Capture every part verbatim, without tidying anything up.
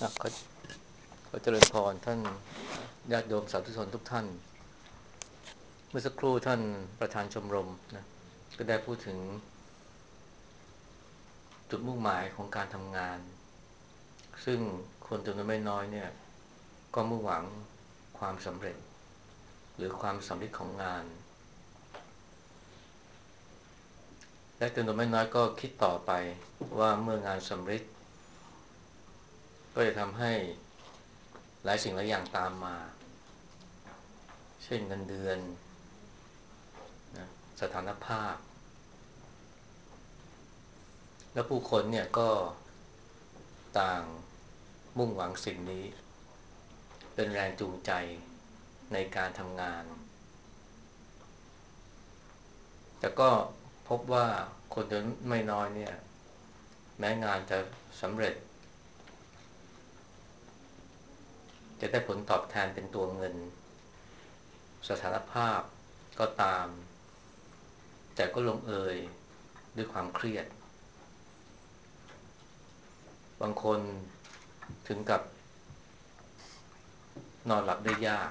อ่ะขอขอเจริญพรท่านญาติโยมสาธุชนทุกท่านเมื่อสักครู่ท่านประธานชมรมนะก็ได้พูดถึงจุดมุ่งหมายของการทำงานซึ่งคนจำนวนไม่น้อยเนี่ยก็มุ่งหวังความสำเร็จหรือความสำเร็จของงานและจำนวนไม่น้อยก็คิดต่อไปว่าเมื่องานสำเร็จก็จะทำให้หลายสิ่งหลายอย่างตามมาเช่นเงินเดือนนะสถานภาพและผู้คนเนี่ยก็ต่างมุ่งหวังสิ่งนี้เป็นแรงจูงใจในการทำงานแต่ก็พบว่าคนจำนวนไม่น้อยเนี่ยแม้งานจะสำเร็จจะได้ผลตอบแทนเป็นตัวเงินสถานภาพก็ตามแต่ก็ลงเอยด้วยความเครียดบางคนถึงกับนอนหลับได้ยาก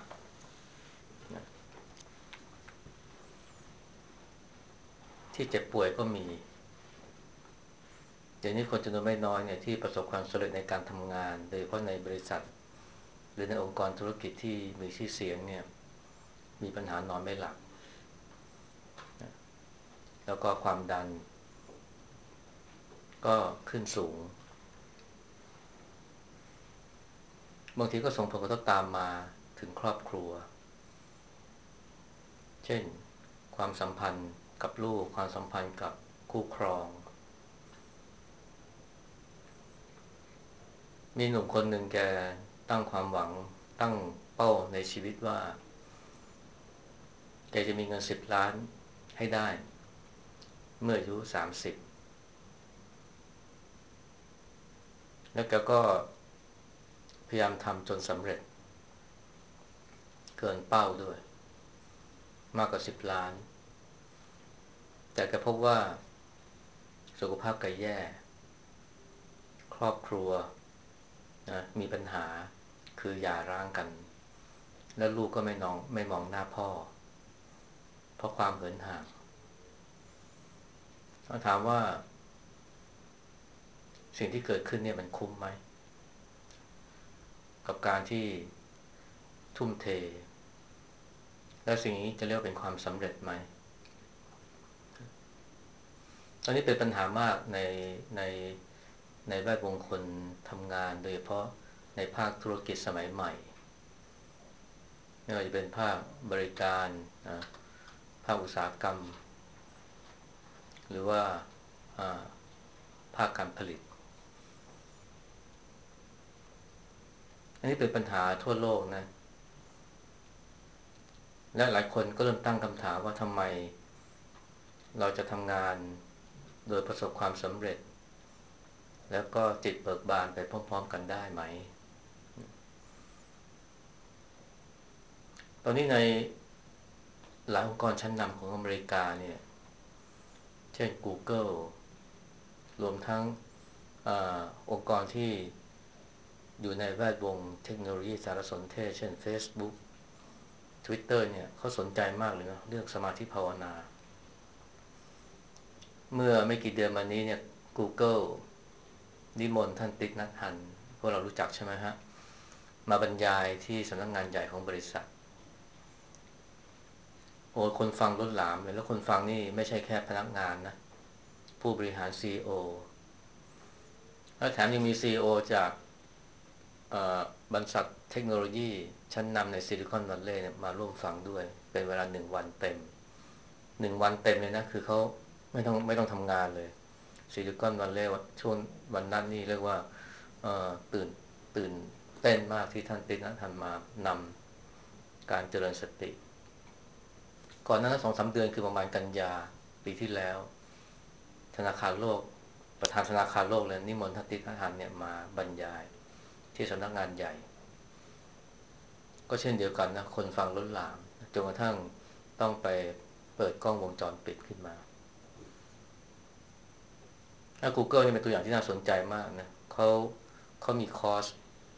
ที่เจ็บป่วยก็มีเดี๋ยวนี้คนจำนวนไม่น้อยเนี่ยที่ประสบความสำเร็จในการทำงานโดยเฉพาะในบริษัทหรือในองค์กรธุรกิจที่มีชื่อเสียงเนี่ยมีปัญหานอนไม่หลับแล้วก็ความดันก็ขึ้นสูงบางทีก็ส่งผลกระทบตามมาถึงครอบครัวเช่นความสัมพันธ์กับลูกความสัมพันธ์กับคู่ครองมีหนุ่มคนหนึ่งแกตั้งความหวังตั้งเป้าในชีวิตว่าแกจะมีเงินสิบล้านให้ได้เมื่ออายุสามสิบแล้วแกก็พยายามทำจนสำเร็จเกินเป้าด้วยมากกว่าสิบล้านแต่แกพบว่าสุขภาพแกแย่ครอบครัวนะมีปัญหาคือหย่าร้างกันแล้วลูกก็ไม่นองไม่มองหน้าพ่อเพราะความเหินห่างเขาถามว่าสิ่งที่เกิดขึ้นเนี่ยมันคุ้มไหมกับการที่ทุ่มเทและสิ่งนี้จะเรียกว่าเป็นความสำเร็จไหมตอนนี้เป็นปัญหามากในในในแวดวงคนทำงานโดยเฉพาะในภาคธุรกิจสมัยใหม่ไม่ว่าจะเป็นภาคบริการนะภาคอุตสาหกรรมหรือว่าภาคการผลิตอันนี้เป็นปัญหาทั่วโลกนะและหลายคนก็เริ่มตั้งคำถามว่าทำไมเราจะทำงานโดยประสบความสำเร็จแล้วก็จิตเบิกบานไปพร้อมๆกันได้ไหมตอนนี้ในหลายองค์กรชั้นนำของอเมริกาเนี่ยเช่น Google รวมทั้งอาองค์กรที่อยู่ในแวดวงเทคโนโลยีสารสนเทศเช่น Facebook Twitter เนี่ยเขาสนใจมากเลยนะเรื่องสมาธิภาวนาเมื่อไม่กี่เดือนมานี้เนี่ย Google นิมนต์ท่านติ๊กนัทฮันพวกเรารู้จักใช่ไหมฮะมาบรรยายที่สำนักงานใหญ่ของบริษัทโอ้คนฟังล้นหลามเลยแล้วคนฟังนี่ไม่ใช่แค่พนักงานนะผู้บริหาร ซี อี โอ แล้วแถมยังมี ซี อี โอ จากบริษัทเทคโนโลยีชั้นนำในซิลิคอนวัลเลย์เนี่ยมาร่วมฟังด้วยเป็นเวลาหนึ่งวันเต็มหนึ่งวันเต็มเลยนะคือเขาไม่ต้องไม่ต้องทำงานเลยซิลิคอนวัลเลย์ช่วงวันนั้นนี่เรียกว่าตื่นตื่นเต้นมากที่ท่านตินะท่านมานำการเจริญสติก่อนหน้านั้นสองสามเดือนคือประมาณกันยาปีที่แล้วธนาคารโลกประธานธนาคารโลกเลยนิมนต์ท่านตินะท่านเนี่ยมาบรรยายที่สำนักงานใหญ่ก็เช่นเดียวกันนะคนฟังล้นหลามจนกระทั่งต้องไปเปิดกล้องวงจรปิดขึ้นมาถ้า Google นี่เป็นตัวอย่างที่น่าสนใจมากนะเขาเขามีคอร์ส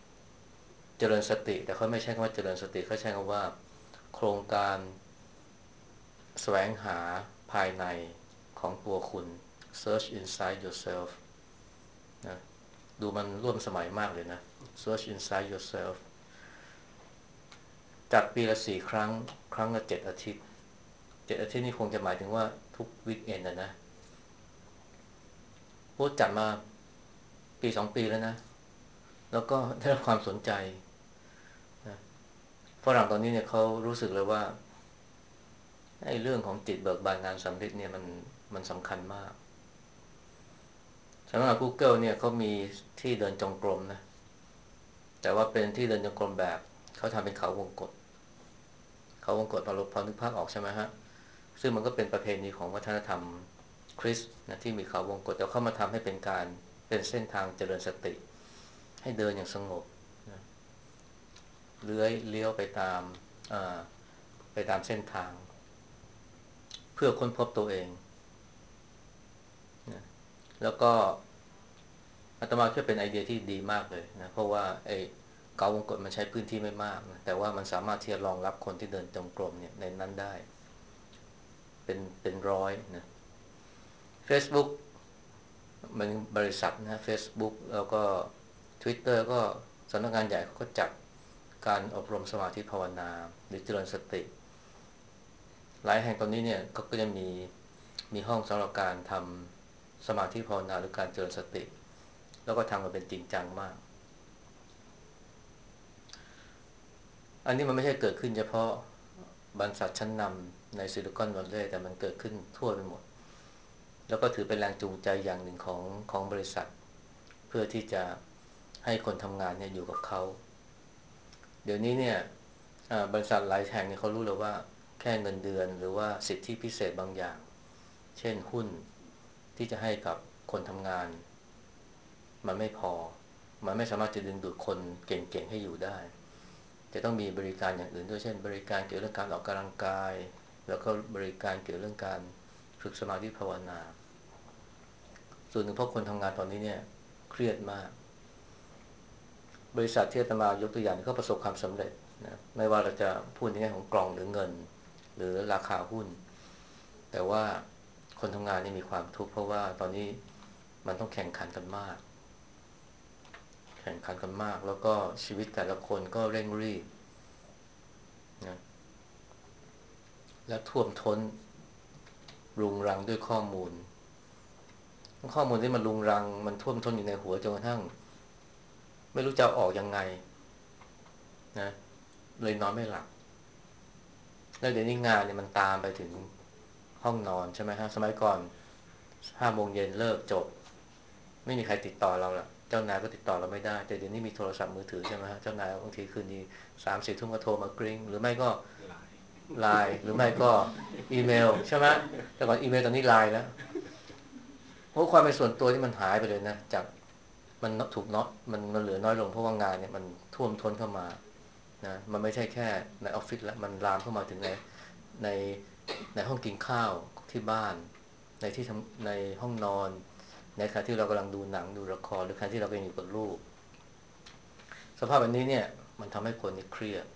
จริญสติแต่เขาไม่ใช่คำว่าเจริญสติเขาใช้คำว่าโครงการแสวงหาภายในของตัวคุณ search inside yourself นะดูมันร่วมสมัยมากเลยนะ search inside yourself จัดปีละสี่ครั้งครั้งละเจ็ดอาทิตย์เจ็ดอาทิตย์นี่คงจะหมายถึงว่าทุกวีคเอนด์นะนะพูดจัดมาปีสองปีแล้วนะแล้วก็ได้รับความสนใจนะฝรั่งตอนนี้เนี่ยเขารู้สึกเลยว่าไอ้เรื่องของจิตเบิกบานงานสำเร็จเนี่ยมันมันสำคัญมากสำหรับ Google เนี่ยเขามีที่เดินจงกรมนะแต่ว่าเป็นที่เดินจงกรมแบบเขาทำเป็นเขาวงกตเขาวงกตพอพอนึกภาพออกใช่ไหมฮะซึ่งมันก็เป็นประเพณีของวัฒนธรรมคริสต์นะที่มีเขาวงกตแต่เข้ามาทำให้เป็นการเป็นเส้นทางเจริญสติให้เดินอย่างสงบนะเลื้อยเลี้ยวไปตามไปตามเส้นทางเพื่อค้นพบตัวเองนะแล้วก็อาตมาคิดเป็นไอเดียที่ดีมากเลยนะเพราะว่าไอ้เกาวงกตมันใช้พื้นที่ไม่มากนะแต่ว่ามันสามารถที่จะรองรับคนที่เดินจงกรมเนี่ยในนั้นได้เป็นเป็นร้อยนะ Facebook มันบริษัทนะ Facebook แล้วก็ Twitter ก็สำนักงานใหญ่เขาก็จัดการอบรมสมาธิภาวนาหรือเจริญสติหลายแห่งตอนนี้เนี่ยก็ก็จะมีมีห้องสำหรับการทำสมาธิภาวนาหรือการเจริญสติแล้วก็ทำกันเป็นจริงจังมากอันนี้มันไม่ใช่เกิดขึ้นเฉพาะบรรษัทชั้นนำในซิลิคอนวัลเลย์แต่มันเกิดขึ้นทั่วไปหมดแล้วก็ถือเป็นแรงจูงใจอย่างหนึ่งของของบริษัทเพื่อที่จะให้คนทำงานเนี่ยอยู่กับเขาเดี๋ยวนี้เนี่ยบริษัทหลายแห่งเนี่ยเขารู้เลยว่าแค่เงินเดือนหรือว่าสิทธิพิเศษบางอย่างเช่นหุ้นที่จะให้กับคนทำงานมันไม่พอมันไม่สามารถจะดึงดูดคนเก่งๆให้อยู่ได้จะต้องมีบริการอย่างอื่นด้วยเช่นบริการเกี่ยวกับการออกกำลังกายแล้วก็บริการเกี่ยวกับเรื่องการฝึกสมาธิภาวนาส่วนหนึ่งเพราะคนทำงานตอนนี้เนี่ยเครียดมากบริษัทที่อาตมายกตัวอย่างก็ประสบความสำเร็จนะไม่ว่าเราจะพูดในแง่ของกล่องหรือเงินหรือราคาหุ้นแต่ว่าคนทำงานนี่มีความทุกข์เพราะว่าตอนนี้มันต้องแข่งขันกันมากแข่งขันกันมากแล้วก็ชีวิตแต่ละคนก็เร่งรีบนะและท่วมท้นรุงรังด้วยข้อมูลข้อมูลที่มันรุงรังมันท่วมท้นอยู่ในหัวจนกระทั่งไม่รู้จะออกยังไงนะเลยนอนไม่หลับแล้วเดี๋ยวนี้งานเนี่ยมันตามไปถึงห้องนอนใช่ไหมฮะสมัยก่อนห้าโมงเย็นเลิกจบไม่มีใครติดต่อเราละเจ้านายก็ติดต่อเราไม่ได้แต่เดี๋ยวนี้มีโทรศัพท์มือถือใช่ไหมฮะเจ้านายบางทีคืนนี้สามสี่ทุ่มก็โทรมากริ้งหรือไม่ก็ไลน์หรือไม่ก็อีเมลใช่ไหมแต่ก่อนอีเมลตอนนี้ไลน์แล้วเพราะความเป็นส่วนตัวที่มันหายไปเลยนะจากมันถูกเนาะมันมันเหลือน้อยลงเพราะว่างานเนี่ยมันท่วมท้นเข้ามานะมันไม่ใช่แค่ในออฟฟิศแล้วมันลามเข้ามาถึงในในในห้องกินข้าวที่บ้านในที่ทำในห้องนอนในขณะที่เรากำลังดูหนังดูละครหรือขณะที่เรากำลังอยู่กับลูกสภาพแบบนี้เนี่ยมันทำให้คนนี่เครียด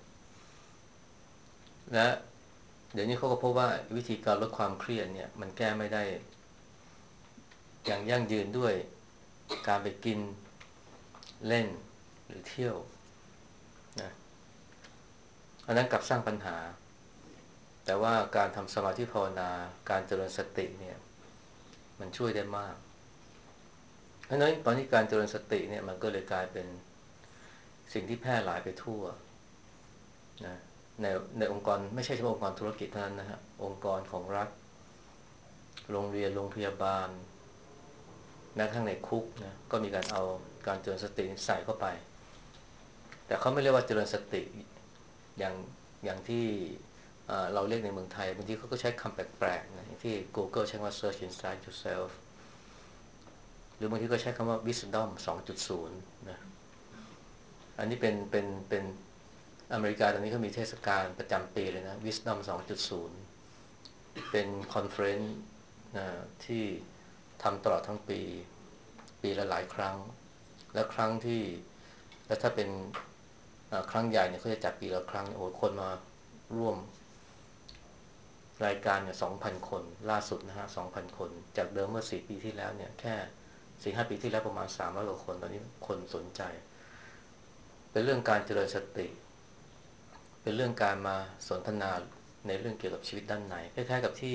และเดี๋ยวนี้เขาก็พบว่าวิธีการลดความเครียดเนี่ยมันแก้ไม่ได้อย่างยั่งยืนด้วยการไปกินเล่นหรือเที่ยวนะอันนั้นกลับสร้างปัญหาแต่ว่าการทำสมาธิภาวนาการเจริญสติเนี่ยมันช่วยได้มากเพราะฉะนั้นตอนนี้การเจริญสติเนี่ยมันก็เลยกลายเป็นสิ่งที่แพร่หลายไปทั่วนะในในองค์กรไม่ใช่เฉพาะองค์กรธุรกิจเท่านั้นนะฮะองค์กรของรัฐโรงเรียนโรงพยาบาลแม้กระทั่งในคุกนะก็มีการเอาการเจริญสติใส่เข้าไปแต่เขาไม่เรียกว่าเจริญสติอย่างอย่างที่เราเรียกในเมืองไทยบางทีเขาก็ใช้คำแปลกๆนะอย่างที่ Google ใช้ว่า search inside yourself หรือบางทีก็ใช้คำว่า wisdom สองจุดศูนย์นะอันนี้เป็นเป็นเป็นอเมริกาตอนนี้เขามีเทศกาลประจำปีเลยนะ wisdom สองจุดศูนย์เป็นคอนเฟรนซ์ที่ทำตลอดทั้งปีปีละหลายครั้งและครั้งที่และถ้าเป็นครั้งใหญ่เนี่ยเขาจะจัดปีละครั้งโอ้คนมาร่วมรายการเนี่ยสองพันคนล่าสุดนะฮะสองพันคนจากเดิมเมื่อสี่ปีที่แล้วเนี่ยแค่สี่ห้าปีที่แล้วประมาณสามร้อยกว่าคนตอนนี้คนสนใจเป็นเรื่องการเจริญสติเป็นเรื่องการมาสนทนาในเรื่องเกี่ยวกับชีวิตด้านในคล้ายๆกับที่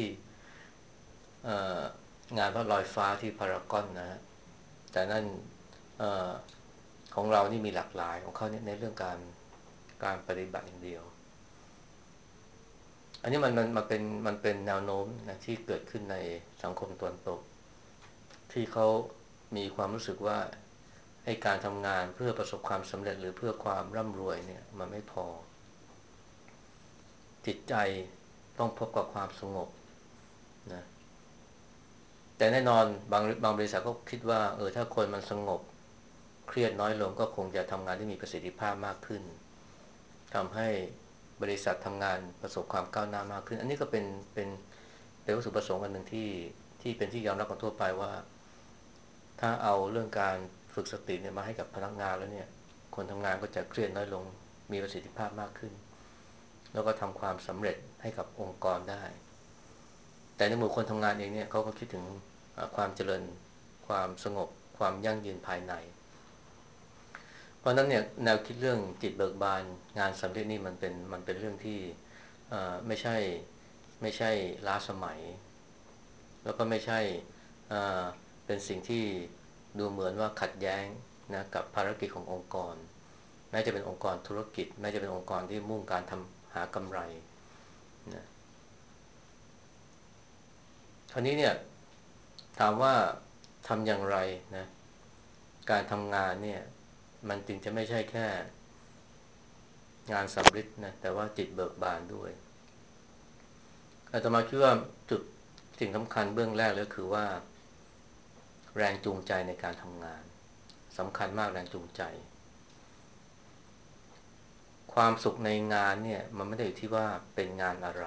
งานวัดลอยฟ้าที่พารากอนนะฮะแต่นั่นของเรานี่มีหลากหลายของเขาเนี่ยในเรื่องการการปฏิบัติอย่างเดียวอันนี้มันมันมันเป็นมันเป็นแนวโน้มนะที่เกิดขึ้นในสังคมตะวันตกที่เขามีความรู้สึกว่าให้การทำงานเพื่อประสบความสำเร็จหรือเพื่อความร่ำรวยเนี่ยมันไม่พอจิตใจต้องพบกับความสงบนะแต่แน่นอนบางบางบริษัทก็คิดว่าเออถ้าคนมันสงบเครียดน้อยลงก็คงจะทำงานได้มีประสิทธิภาพมากขึ้นทำให้บริษัททำงานประสบความก้าวหน้ามากขึ้นอันนี้ก็เป็นเป็นเป็นวัตถุประสงค์อันหนึ่งที่ที่เป็นที่ยอมรับกันทั่วไปว่าถ้าเอาเรื่องการฝึกสติเนี่ยมาให้กับพนักงานแล้วเนี่ยคนทำงานก็จะเครียดน้อยลงมีประสิทธิภาพมากขึ้นแล้วก็ทำความสำเร็จให้กับองค์กรได้แต่ในหมู่คนทำงานเองเนี่ยเขาก็คิดถึงความเจริญความสงบความยั่งยืนภายในเพราะนั้นเนี่ยแนวคิดเรื่องจิตเบิกบานงานสำเร็จนี่มันเป็นมันเป็นเรื่องที่ไม่ใช่ไม่ใช่ล้าสมัยแล้วก็ไม่ใช่เป็นสิ่งที่ดูเหมือนว่าขัดแย้งนะกับภารกิจขององค์กรแม้จะเป็นองค์กรธุรกิจแม้จะเป็นองค์กรที่มุ่งการทำหากำไรนะคราวนี้เนี่ยถามว่าทำอย่างไรนะการทำงานเนี่ยมันจึงจะไม่ใช่แค่งานสำริดนะแต่ว่าจิตเบิกบานด้วยอาตมาคิดว่าจุดสิ่งสำคัญเบื้องแรกเลยคือว่าแรงจูงใจในการทำงานสำคัญมากแรงจูงใจความสุขในงานเนี่ยมันไม่ได้อยู่ที่ว่าเป็นงานอะไร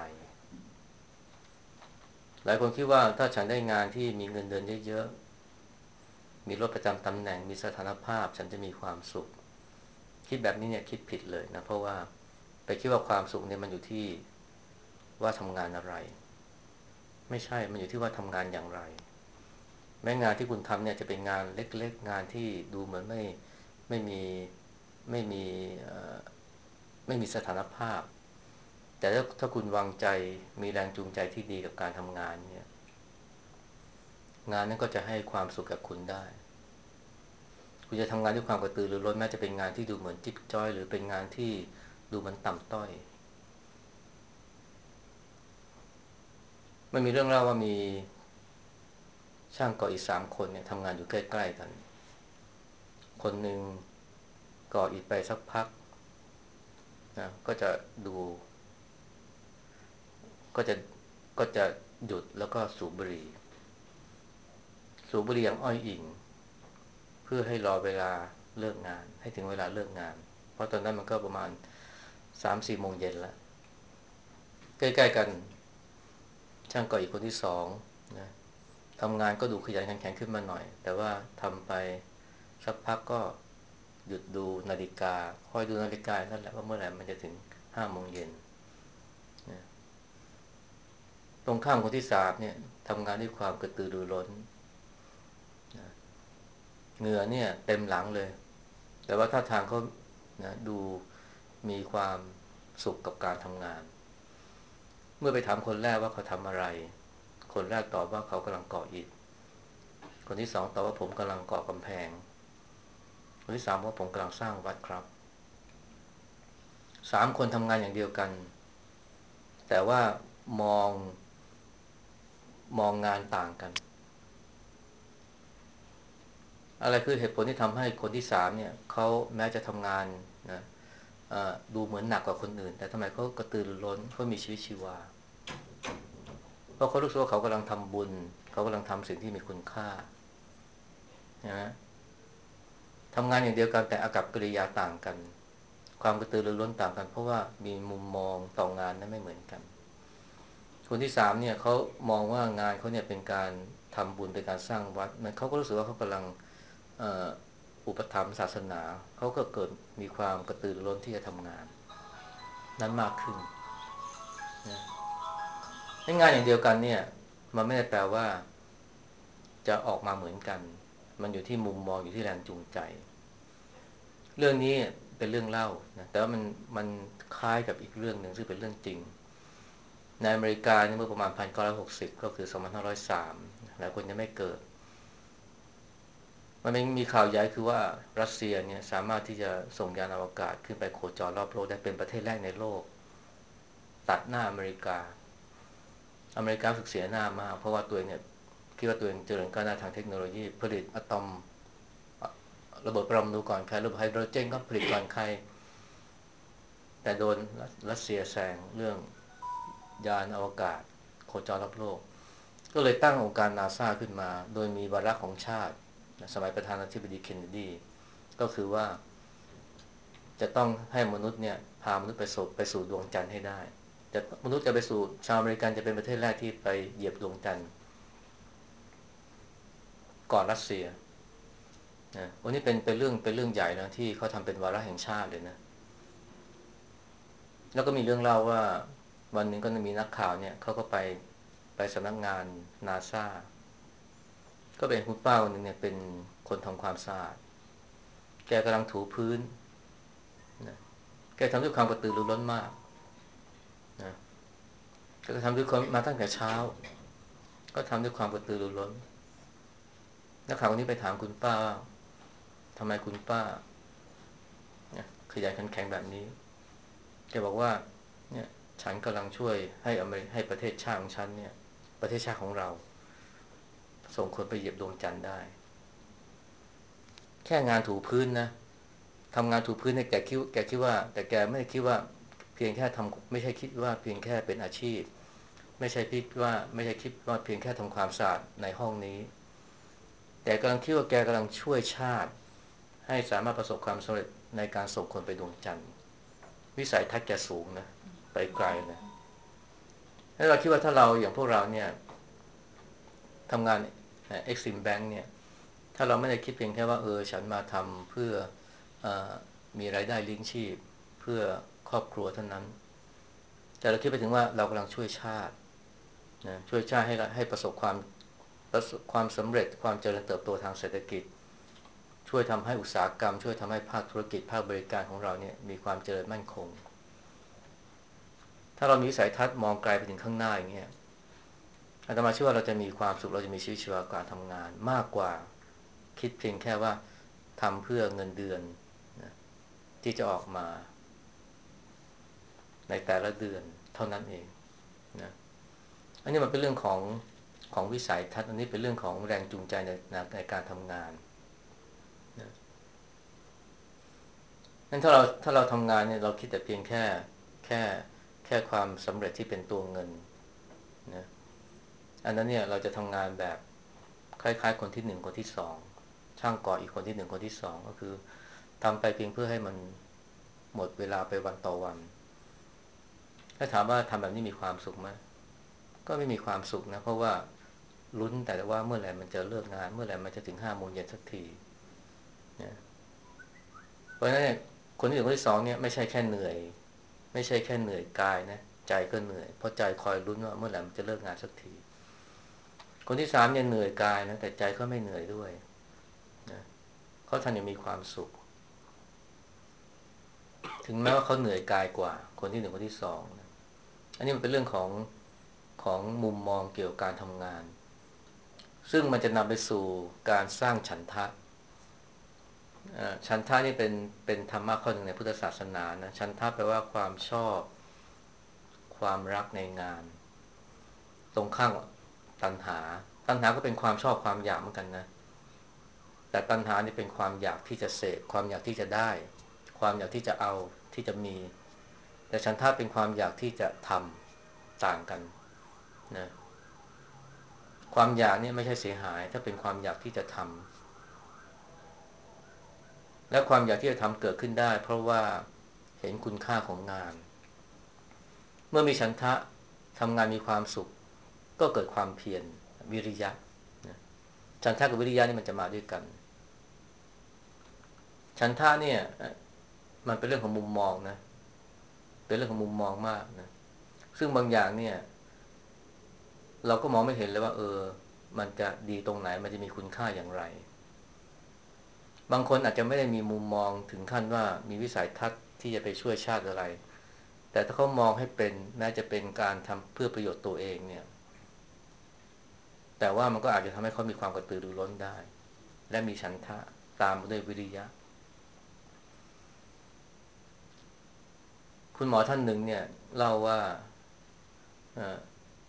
หลายคนคิดว่าถ้าฉันได้งานที่มีเงินเดือนเยอะๆมีรถประจำตำแหน่งมีสถานภาพฉันจะมีความสุขคิดแบบนี้เนี่ยคิดผิดเลยนะเพราะว่าไปคิดว่าความสุขเนี่ยมันอยู่ที่ว่าทำงานอะไรไม่ใช่มันอยู่ที่ว่าทำงานอย่างไรแม้งานที่คุณทำเนี่ยจะเป็นงานเล็กๆงานที่ดูเหมือนไม่ไม่มีไม่มีไม่มีสถานภาพแต่ถ้าถ้าคุณวางใจมีแรงจูงใจที่ดีกับการทำงานเนี่ยงานนั้นก็จะให้ความสุขกับคุณได้คุณจะทำงานด้วยความกระตือรือร้นแม้จะเป็นงานที่ดูเหมือนจิ๊บจ้อยหรือเป็นงานที่ดูเหมือนต่ำต้อยมันมีเรื่องเล่าว่ามีช่างก่ออิฐสามคนเนี่ยทำงานอยู่ใกล้ๆกันคนหนึ่งก่ออิฐไปสักพักนะก็จะดูก็จะก็จะหยุดแล้วก็สูบบุหรี่สูบบุหรี่อย่างอ้อยอิงเพื่อให้รอเวลาเลิกงานให้ถึงเวลาเลิกงานเพราะตอนนั้นมันก็ประมาณสามสี่โมงเย็นแล้วใกล้ๆกันช่างก่ออิฐคนที่สองนะทำงานก็ดูขยันขันแข็งขึ้นมาหน่อยแต่ว่าทำไปสักพักก็หยุดดูนาฬิกาคอยดูนาฬิกานั่นแหละว่าเมื่อไหร่มันจะถึงห้าโมงเย็นนะตรงข้ามคนที่สามเนี่ยทำงานด้วยความกระตือรือร้นนะเหงื่อเนี่ยเต็มหลังเลยแต่ว่าท่าทางเขานะดูมีความสุขกับการทำงานเมื่อไปถามคนแรกว่าเขาทำอะไรคนแรกตอบว่าเขากำลังก่ออิฐคนที่สองตอบว่าผมกำลังก่อกำแพงคนที่สามว่าผมกำลังสร้างวัดครับสามคนทำงานอย่างเดียวกันแต่ว่ามองมองงานต่างกันอะไรคือเหตุผลที่ทำให้คนที่สามเนี่ยเขาแม้จะทำงานนะดูเหมือนหนักกว่าคนอื่นแต่ทำไมเขากระตือรือร้นเขามีชีวิตชีวาเพราะเขารู้สึกว่าเขากำลังทำบุญเขากำลังทำสิ่งที่มีคุณค่านะทำงานอย่างเดียวกันแต่อากับกิริยาต่างกันความกระตือรือร้นต่างกันเพราะว่ามีมุมมองต่องานนั้นไม่เหมือนกันคนที่สามเนี่ยเขามองว่างานเขาเนี่ยเป็นการทำบุญเป็นการสร้างวัดมันเขาก็รู้สึกว่าเขากำลังอุปถัมภ์ศาสนาเขาก็เกิดมีความกระตือรือร้นที่จะทำงานนั้นมากขึ้นนะงานอย่างเดียวกันเนี่ยมันไม่ได้แปลว่าจะออกมาเหมือนกันมันอยู่ที่มุมมองอยู่ที่แรงจูงใจเรื่องนี้เป็นเรื่องเล่านะแต่ว่ามันมันคล้ายกับอีกเรื่องหนึ่งซึ่งเป็นเรื่องจริงในอเมริกาเมื่อประมาณหนึ่งพันเก้าร้อยหกสิบก็คือสองพันห้าร้อยสามหลายคนยังไม่เกิดมันมีข่าวใหญ่คือว่ารัสเซียเนี่ยสามารถที่จะส่งยานอวกาศขึ้นไปโคจรรอบโลกได้เป็นประเทศแรกในโลกตัดหน้าอเมริกาอเมริกาสึกเสียหน้ามากเพราะว่าตัวเองเนี่ยคิดว่าตัวเองเจริญก้าวหน้าทางเทคโนโลยีผลิตอะตอมระเบิดปรมาณูก่อนใครระเบิดไฮโดรเจนก็ผลิตก่อนใครแต่โดนรัสเซียแซงเรื่องยานอวกาศโคจรรอบโลกก็เลยตั้งองค์การนาซาขึ้นมาโดยมีวาระของชาติสมัยประธานาธิบดีเคนเนดีก็คือว่าจะต้องให้มนุษย์เนี่ยพามนุษย์ไปสู่ไปสู่ดวงจันทร์ให้ได้แต่มนุษย์จะไปสู่ชาวอเมริกันจะเป็นประเทศแรกที่ไปเหยียบดวงจันทร์ก่อนรัสเซียนะวันนี้เป็นเป็นเรื่องเป็นเรื่องใหญ่นะที่เขาทำเป็นวาระแห่งชาติเลยนะแล้วก็มีเรื่องเล่าว่าวันหนึ่งก็มีนักข่าวเนี่ยเขาก็ไปไปสำนักงานนาซาก็เป็นคุณป้าคนหนึ่งเนี่ยเป็นคนทำความสะอาดแกกำลังถูพื้นนะแกทำด้วยความกระตือรือร้นมากนะแกก็ทำด้วยความมาตั้งแต่เช้าก็ทำด้วยความกระตือรือร้นนักข่าวคนนี้ไปถามคุณป้าว่าทำไมคุณป้าเนี่ยขยันขันแข็งแบบนี้แกบอกว่าเนี่ยฉันกำลังช่วยให้อเมริให้ประเทศชาติของฉันเนี่ยประเทศชาติของเราส่งคนไปเหยียบดวงจันทร์ได้แค่งานถูพื้นนะทำงานถูพื้นเนี่ยแกคิดแกคิดว่าแต่แกไม่ได้คิดว่าเพียงแค่ทำไม่ใช่คิดว่าเพียงแค่เป็นอาชีพไม่ใช่คิดว่าไม่ใช่คิดว่าเพียงแค่ทำความสะอาดในห้องนี้แต่กำลังคิดว่าแกกำลังช่วยชาติให้สามารถประสบความสำเร็จในการส่งคนไปดวงจันทร์วิสัยทัศน์แกสูงนะไปไกลเลยแล้วเราคิดว่าถ้าเราอย่างพวกเราเนี่ยทำงานเอ็กซิมแบงค์เนี่ยถ้าเราไม่ได้คิดเพียงแค่ว่าเออฉันมาทำเพื่ออมีรายได้เลี้ยงชีพเพื่อครอบครัวเท่านั้นแต่เราคิดไปถึงว่าเรากำลังช่วยชาตินะช่วยชาติให้ให้ประสบความประสบความสำเร็จความเจริญเติบโตทางเศรษฐกิจช่วยทำให้อุตสาหกรรมช่วยทำให้ภาคธุรกิจภาคบริการของเราเนี่ยมีความเจริญมั่นคงถ้าเรามีวิสัยทัศน์มองไกลไปถึงข้างหน้าอย่างเงี้ยอาตมาเชื่อว่าเราจะมีความสุขเราจะมีชีวิตชีวาการทำงานมากกว่าคิดเพียงแค่ว่าทำเพื่อเงินเดือนนะที่จะออกมาในแต่ละเดือนเท่านั้นเองนะอันนี้มันเป็นเรื่องของของวิสัยทัศน์อันนี้เป็นเรื่องของแรงจูงใจในในการทำงานนะงั้นถ้าเราถ้าเราทำงานเนี่ยเราคิดแต่เพียงแค่แค่แค่ความสำเร็จที่เป็นตัวเงินนะอันนั้นเนี่ยเราจะทำงานแบบคล้ายๆคนที่หนึ่งคนที่สองช่างก่ออีกคนที่หนึ่งคนที่สองก็คือทำไปเพียงเพื่อให้มันหมดเวลาไปวันต่อวันถ้าถามว่าทำแบบนี้มีความสุขไหมก็ไม่มีความสุขนะเพราะว่าลุ้นแต่ว่าเมื่อไหร่มันจะเลิกงานเมื่อไหร่มันจะถึงห้าโมงเย็นสักทีนะเพราะฉะนั้นเนี่ยคนที่หนึ่งคนที่สองเนี่ยไม่ใช่แค่เหนื่อยไม่ใช่แค่เหนื่อยกายนะใจก็เหนื่อยเพราะใจคอยลุ้นว่าเมื่อไหร่มันจะเลิกงานสักทีคนที่สามเนี่ยเหนื่อยกายนะแต่ใจก็ไม่เหนื่อยด้วยนะเขาทำอย่างมีความสุขถึงแม้ว่าเขาเหนื่อยกายกว่าคนที่หนึ่งคนที่สองนะอันนี้มันเป็นเรื่องของของมุมมองเกี่ยวกับการทำงานซึ่งมันจะนำไปสู่การสร้างฉันทะฉันทะนี่เป็นเป็นธรรมะข้อหนึ่งในพุทธศาสนานะฉันทะแปลว่าความชอบความรักในงานตรงข้ามตัณหาตัณหาก็เป็นความชอบความอยากเหมือนกันนะแต่ตัณหานี่เป็นความอยากที่จะเสพความอยากที่จะได้ความอยากที่จะเอาที่จะมีแต่ฉันทะเป็นความอยากที่จะทำต่างกันนะความอยากนี่ไม่ใช่เสียหายถ้าเป็นความอยากที่จะทำและความอยากที่จะทำเกิดขึ้นได้เพราะว่าเห็นคุณค่าของงานเมื่อมีฉันทะทำงานมีความสุขก็เกิดความเพียรวิริยะฉันทะกับวิริยะนี่มันจะมาด้วยกันฉันทะเนี่ยมันเป็นเรื่องของมุมมองนะเป็นเรื่องของมุมมองมากนะซึ่งบางอย่างเนี่ยเราก็มองไม่เห็นเลยว่าเออมันจะดีตรงไหนมันจะมีคุณค่าอย่างไรบางคนอาจจะไม่ได้มีมุมมองถึงขั้นว่ามีวิสัยทัศน์ที่จะไปช่วยชาติอะไรแต่ถ้าเขามองให้เป็นแม้จะเป็นการทำเพื่อประโยชน์ตัวเองเนี่ยแต่ว่ามันก็อาจจะทำให้เขามีความกระตือรือร้นได้และมีฉันทะตามมาด้วยวิริยะคุณหมอท่านหนึ่งเนี่ยเล่าว่าเอ่อ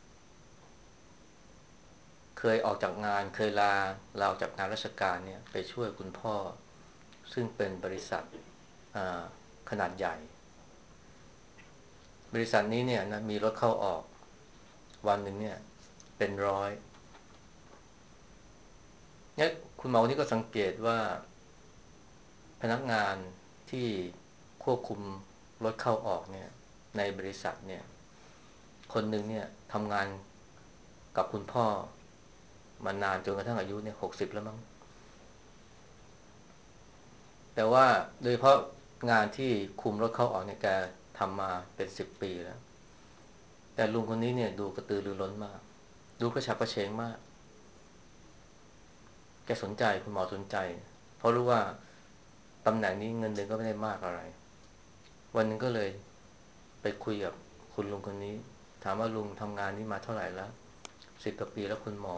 เคยออกจากงานเคยลาลาออกจากงานราชการเนี่ยไปช่วยคุณพ่อซึ่งเป็นบริษัทอ่าขนาดใหญ่บริษัทนี้เนี่ยนะมีรถเข้าออกวันหนึ่งเนี่ยเป็นร้อยเนี่ยคุณหมอคนนี้ก็สังเกตว่าพนักงานที่ควบคุมรถเข้าออกเนี่ยในบริษัทเนี่ยคนหนึ่งเนี่ยทำงานกับคุณพ่อมานานจนกระทั่งอายุเนี่ยหกสิบแล้วมั้งแต่ว่าโดยเฉพาะงานที่คุมรถเข้าออกเนี่ยแกทำมาเป็นสิบปีแล้วแต่ลุงคนนี้เนี่ยดูกระตือรือร้นมากดูกระฉับกระเฉงมากแกสนใจคุณหมอสนใจเพราะรู้ว่าตำแหน่งนี้เงินเดือนก็ไม่ได้มากอะไรวันหนึ่งก็เลยไปคุยกับคุณลุงคนนี้ถามว่าลุงทำงานนี้มาเท่าไหร่แล้วสิบกว่าปีแล้วคุณหมอ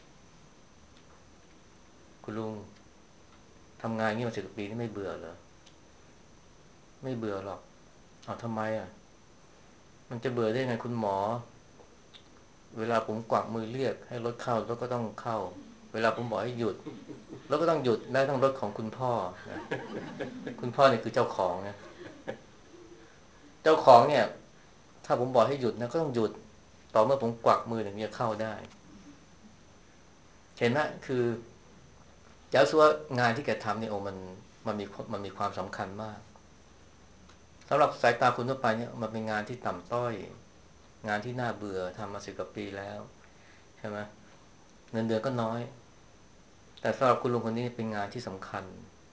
คุณลุงทำงานอย่างนี้มาสิบกว่าปีนี่ไม่เบื่อเหรอไม่เบื่อหรอกเอาทำไมอ่ะมันจะเบื่อได้ไงคุณหมอเวลาผมกวักมือเรียกให้รถเข้ารถก็ต้องเข้าเวลาผมบอกให้หยุดรถก็ต้องหยุดได้ต้องรถของคุณพ่อนะคุณพ่อเนี่ยคือเจ้าของนะเจ้าของเนี่ยถ้าผมบอกให้หยุดนะก็ต้องหยุดต่อเมื่อผมกวักมือถึงจะเข้าได้เห็นไหมคือจะรู้ว่างานที่แกทำเนี่ยโอ้มันมันมีมันมีความสำคัญมากสำหรับสายตาคนทั่วไปเนี่ยมันเป็นงานที่ต่ำต้อยงานที่น่าเบื่อทำมาสิบกว่าปีแล้วใช่ไหมเงินเดือนก็น้อยแต่สำหรับคุณลุงคนนี้เป็นงานที่สำคัญ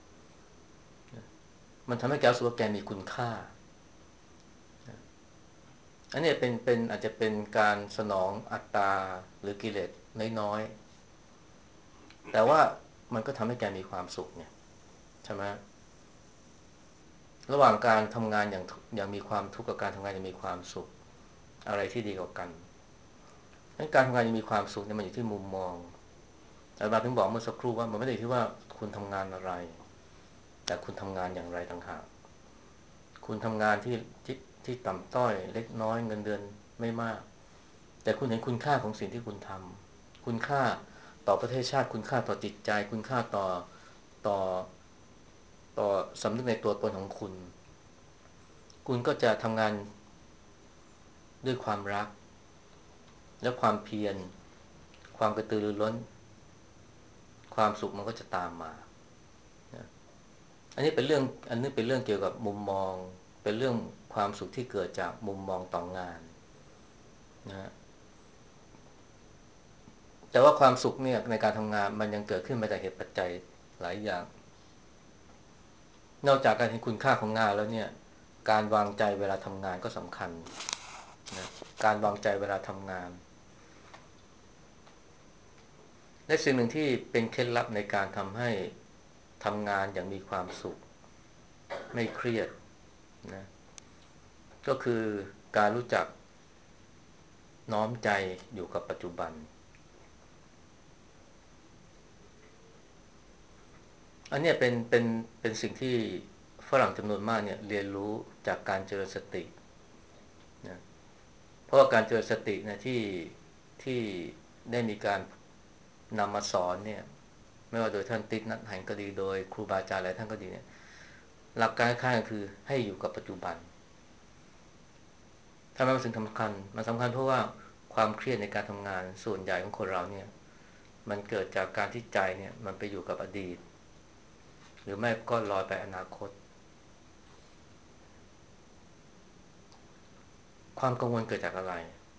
มันทำให้แกรู้สึกว่าแกมีคุณค่าอันนี้เป็นเป็นอาจจะเป็นการสนองอัตตาหรือกิเลสน้อยๆแต่ว่ามันก็ทำให้แกมีความสุขเนี่ยใช่ไหมระหว่างการทำงานอย่างอย่างมีความทุกข์กับการทำงานอย่างมีความสุขอะไรที่ดีกว่ากันงั้นการทำงานอย่างมีความสุขเนี่ยมันอยู่ที่มุมมองอาจารย์ถึงบอกเมื่อสักครู่ว่ามันไม่ได้ที่ว่าคุณทำงานอะไรแต่คุณทำงานอย่างไรต่างหากคุณทำงานที่ที่ที่ต่ำต้อยเล็กน้อยเงินเดือนไม่มากแต่คุณเห็นคุณค่าของสิ่งที่คุณทำคุณค่าต่อประเทศชาติคุณค่าต่อจิตใจคุณค่าต่อต่อต่อสำนึกในตัวตนของคุณคุณก็จะทำงานด้วยความรักและความเพียรความกระตือรือร้นความสุขมันก็จะตามมา อันนี้เป็นเรื่องอันนี้เป็นเรื่องเกี่ยวกับมุมมองเป็นเรื่องความสุขที่เกิดจากมุมมองต่องานนะฮะแต่ว่าความสุขเนี่ยในการทำงานมันยังเกิดขึ้นมาจากเหตุปัจจัยหลายอย่างนอกจากการเห็นคุณค่าของงานแล้วเนี่ยการวางใจเวลาทำงานก็สำคัญนะการวางใจเวลาทำงานและสิ่งหนึ่งที่เป็นเคล็ดลับในการทำให้ทำงานอย่างมีความสุขไม่เครียดนะก็คือการรู้จักน้อมใจอยู่กับปัจจุบัน อันเนี้ยเป็นเป็นเป็นสิ่งที่ฝรั่งจำนวนมากเนี่ยเรียนรู้จากการเจริญสตินะเพราะว่าการเจริญสตินะที่ที่ได้มีการนำมาสอนเนี่ยไม่ว่าโดยท่านติ๊กนัทหันก็ดีโดยครูบาอาจารย์หลายท่านก็ดีเนี่ยหลักการค่ายก็คือให้อยู่กับปัจจุบันทำไมมันถึงสำคัญมันสำคัญเพราะว่าความเครียดในการทำงานส่วนใหญ่ของคนเราเนี่ยมันเกิดจากการที่ใจเนี่ยมันไปอยู่กับอดีตหรือไม่ก็ลอยไปอนาคต ความกังวลเกิดจากอะไร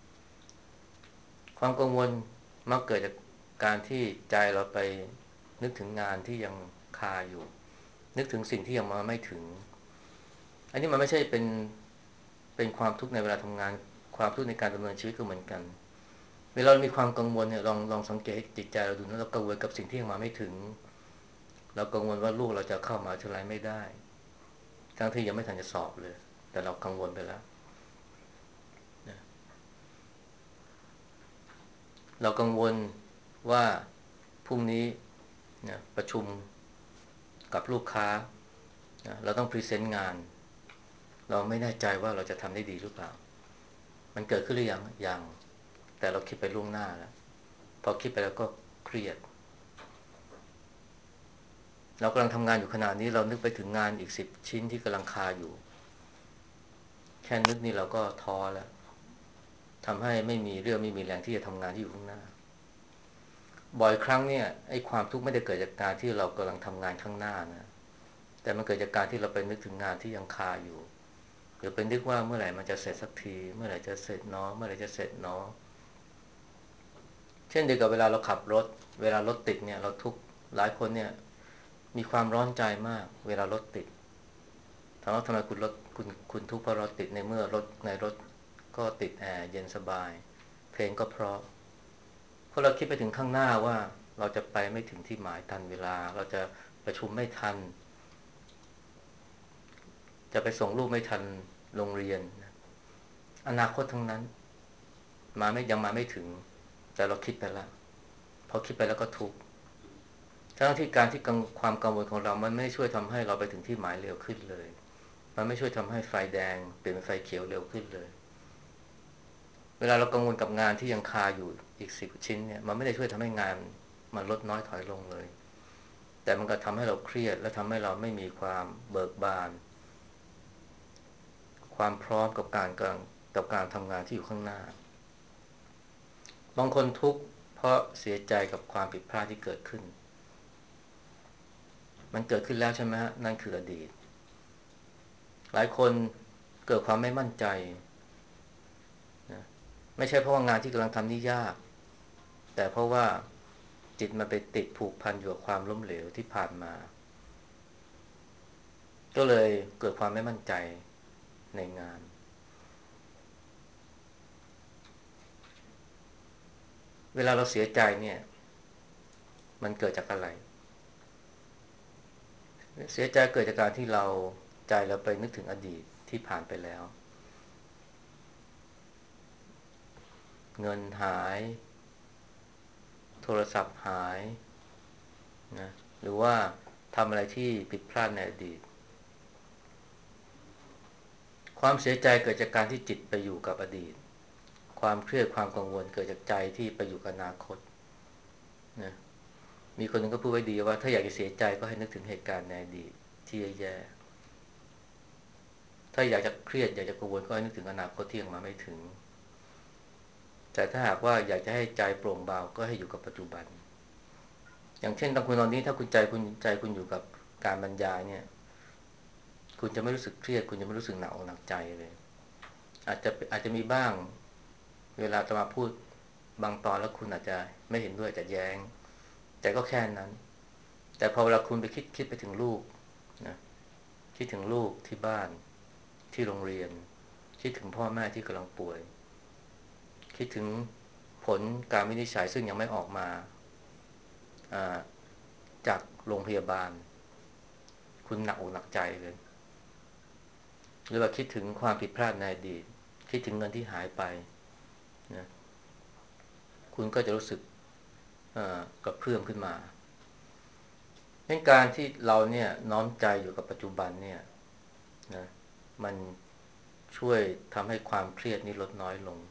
ความกังวลมักเกิดจากการที่ใจเราไปนึกถึงงานที่ยังคาอยู่นึกถึงสิ่งที่ยังมาไม่ถึงอันนี้มันไม่ใช่เป็นเป็นความทุกข์ในเวลาทำงานความทุกข์ในการดำเนินชีวิตก็เหมือนกันเวลาเรามีความกังวลเนี่ยลองลองสังเกตจิตใจเราดูนะเรากังวลกับสิ่งที่ยังมาไม่ถึงเรากังวลว่าลูกเราจะเข้ามหาวิทยาลัยไม่ได้ทั้งที่ยังไม่ทันจะสอบเลยแต่เรากังวลไปแล้วนะเรากังวลว่าพรุ่งนี้นะประชุมกับลูกค้านะเราต้องพรีเซนต์งานเราไม่แน่ใจว่าเราจะทำได้ดีหรือเปล่ามันเกิดขึ้นหรือยังยังแต่เราคิดไปล่วงหน้าแล้วพอคิดไปแล้วก็เครียดเรากำลังทำงานอยู่ขณะนี้เรานึกไปถึงงานอีกสิบชิ้นที่กำลังคาอยู่แค่นึกนี่เราก็ท้อแล้วทำให้ไม่มีเรื่องไม่มีแรงที่จะทำงานที่อยู่ข้างหน้าบ่อยครั้งเนี่ยไอ้ความทุกข์ไม่ได้เกิดจากการที่เรากำลังทำงานข้างหน้านะแต่มันเกิดจากการที่เราไปนึกถึงงานที่ยังคาอยู่หรือไปนึกว่าเมื่อไหร่มันจะเสร็จสักทีเมื่อไหร่จะเสร็จเนาะเมื่อไหร่จะเสร็จเนาะเช่นเดียวกับเวลาเราขับรถเวลารถติดเนี่ยเราทุกหลายคนเนี่ยมีความร้อนใจมากเวลารถติดถามว่าทำไมคุณรถคุณคุณทุกข์เพราะรถติดในเมื่อรถในรถก็ติดแอร์เย็นสบายเพลงก็เพราะเพราะเราคิดไปถึงข้างหน้าว่าเราจะไปไม่ถึงที่หมายทันเวลาเราจะประชุมไม่ทันจะไปส่งลูกไม่ทันโรงเรียนอนาคตทั้งนั้นมาไม่ยังมาไม่ถึงแต่เราคิดไปแล้วพอคิดไปแล้วก็ทุกข์ทั้งที่การที่ความกังวลของเรามันไม่ช่วยทำให้เราไปถึงที่หมายเร็วขึ้นเลยมันไม่ช่วยทำให้ไฟแดงเปลี่ยนเป็นไฟเขียวเร็วขึ้นเลยเวลาเรากังวลกับงานที่ยังคาอยู่อีกสิบชิ้นเนี่ยมันไม่ได้ช่วยทำให้งานมันลดน้อยถอยลงเลยแต่มันก็ทำให้เราเครียดและทำให้เราไม่มีความเบิกบานความพร้อมกับการกับการทำงานที่อยู่ข้างหน้าบางคนทุกข์เพราะเสียใจกับความผิดพลาดที่เกิดขึ้นมันเกิดขึ้นแล้วใช่ไหมฮะนั่นคืออดีตหลายคนเกิดความไม่มั่นใจนะไม่ใช่เพราะว่างานที่กำลังทำนี่ยากแต่เพราะว่าจิตมันไปติดผูกพันอยู่กับความล้มเหลวที่ผ่านมาก็เลยเกิดความไม่มั่นใจในงานเวลาเราเสียใจเนี่ยมันเกิดจากอะไรเสียใจเกิดจากการที่เราใจเราไปนึกถึงอดีตที่ผ่านไปแล้วเงินหายโทรศัพท์หายนะหรือว่าทำอะไรที่ผิดพลาดในอดีตความเสียใจเกิดจากการที่จิตไปอยู่กับอดีตความเครียดความกังวลเกิดจากใจที่ไปอยู่กับอนาคตนะมีคนหนึ่งก็พูดไว้ดีว่าถ้าอยากจะเสียใจก็ให้นึกถึงเหตุการณ์ในอดีตที่แย่ๆถ้าอยากจะเครียดอยากจะกังวลก็ให้นึกถึงอนาคตที่ยังมาไม่ถึงแต่ถ้าหากว่าอยากจะให้ใจโปร่งเบาก็ให้อยู่กับปัจจุบันอย่างเช่นตอนคุณตอนนี้ถ้าคุณใจคุณใจคุณอยู่กับการบรรยายเนี่ยคุณจะไม่รู้สึกเครียดคุณจะไม่รู้สึกหนักอกหนักใจเลยอาจจะอาจจะมีบ้างเวลาจะมาพูดบางตอนแล้วคุณอาจจะไม่เห็นด้วยจะแย้งแต่ก็แค่นั้นแต่พอเวลาคุณไปคิดคิดไปถึงลูกนะคิดถึงลูกที่บ้านที่โรงเรียนคิดถึงพ่อแม่ที่กำลังป่วยคิดถึงผลการวินิจฉัยซึ่งยังไม่ออกมาจากโรงพยาบาลคุณหนักอกหนักใจเลยหรือว่าคิดถึงความผิดพลาดในอดีตคิดถึงเงินที่หายไปนะคุณก็จะรู้สึกกระเพื่อมขึ้นมาเป็นการที่เราเนี่ยน้อมใจอยู่กับปัจจุบันเนี่ยนะมันช่วยทำให้ความเครียดนี้ลดน้อยลง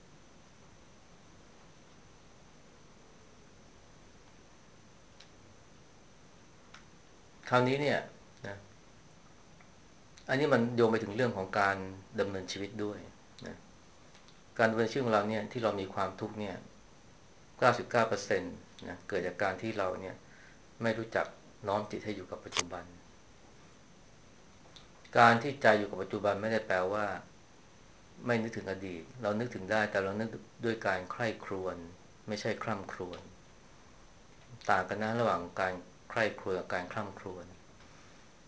คราวนี้เนี่ยนะอันนี้มันโยงไปถึงเรื่องของการดำเนินชีวิตด้วยนะการดำเนินชีวิตของเราเนี่ยที่เรามีความทุกข์เนี่ยเก้าสิบเก้าเปอร์เซ็นต์นะเกิดจากการที่เราเนี่ยไม่รู้จักน้อมจิตให้อยู่กับปัจจุบันการที่ใจอยู่กับปัจจุบันไม่ได้แปลว่าไม่นึกถึงอดีตเรานึกถึงได้แต่เรานึกด้วยการใคร่ครวญไม่ใช่คร่ำครวญต่างกันนะระหว่างการใคร่ครวญกับการคร่ำครวญ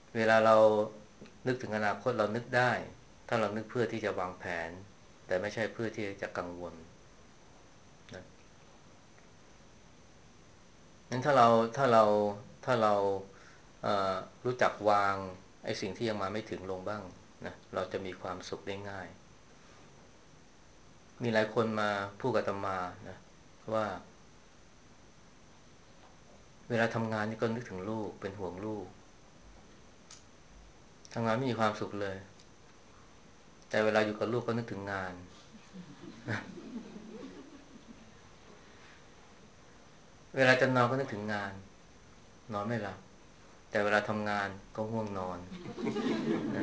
เวลาเรานึกถึงอนาคตเรานึกได้ถ้าเรานึกเพื่อที่จะวางแผนแต่ไม่ใช่เพื่อที่จะกังวลนะงั้นถ้าเราถ้าเราถ้าเราเอ่อรู้จักวางไอ้สิ่งที่ยังมาไม่ถึงลงบ้างนะเราจะมีความสุขได้ง่ายมีหลายคนมาพูดกับอาตมานะว่าเวลาทำงานนี่ก็นึกถึงลูกเป็นห่วงลูกทำงานไม่มีความสุขเลยแต่เวลาอยู่กับลูกก็นึกถึงงานเวลาจะนอนก็นึกถึงงานนอนไม่หลับแต่เวลาทำงานก็ง่วงนอนนะ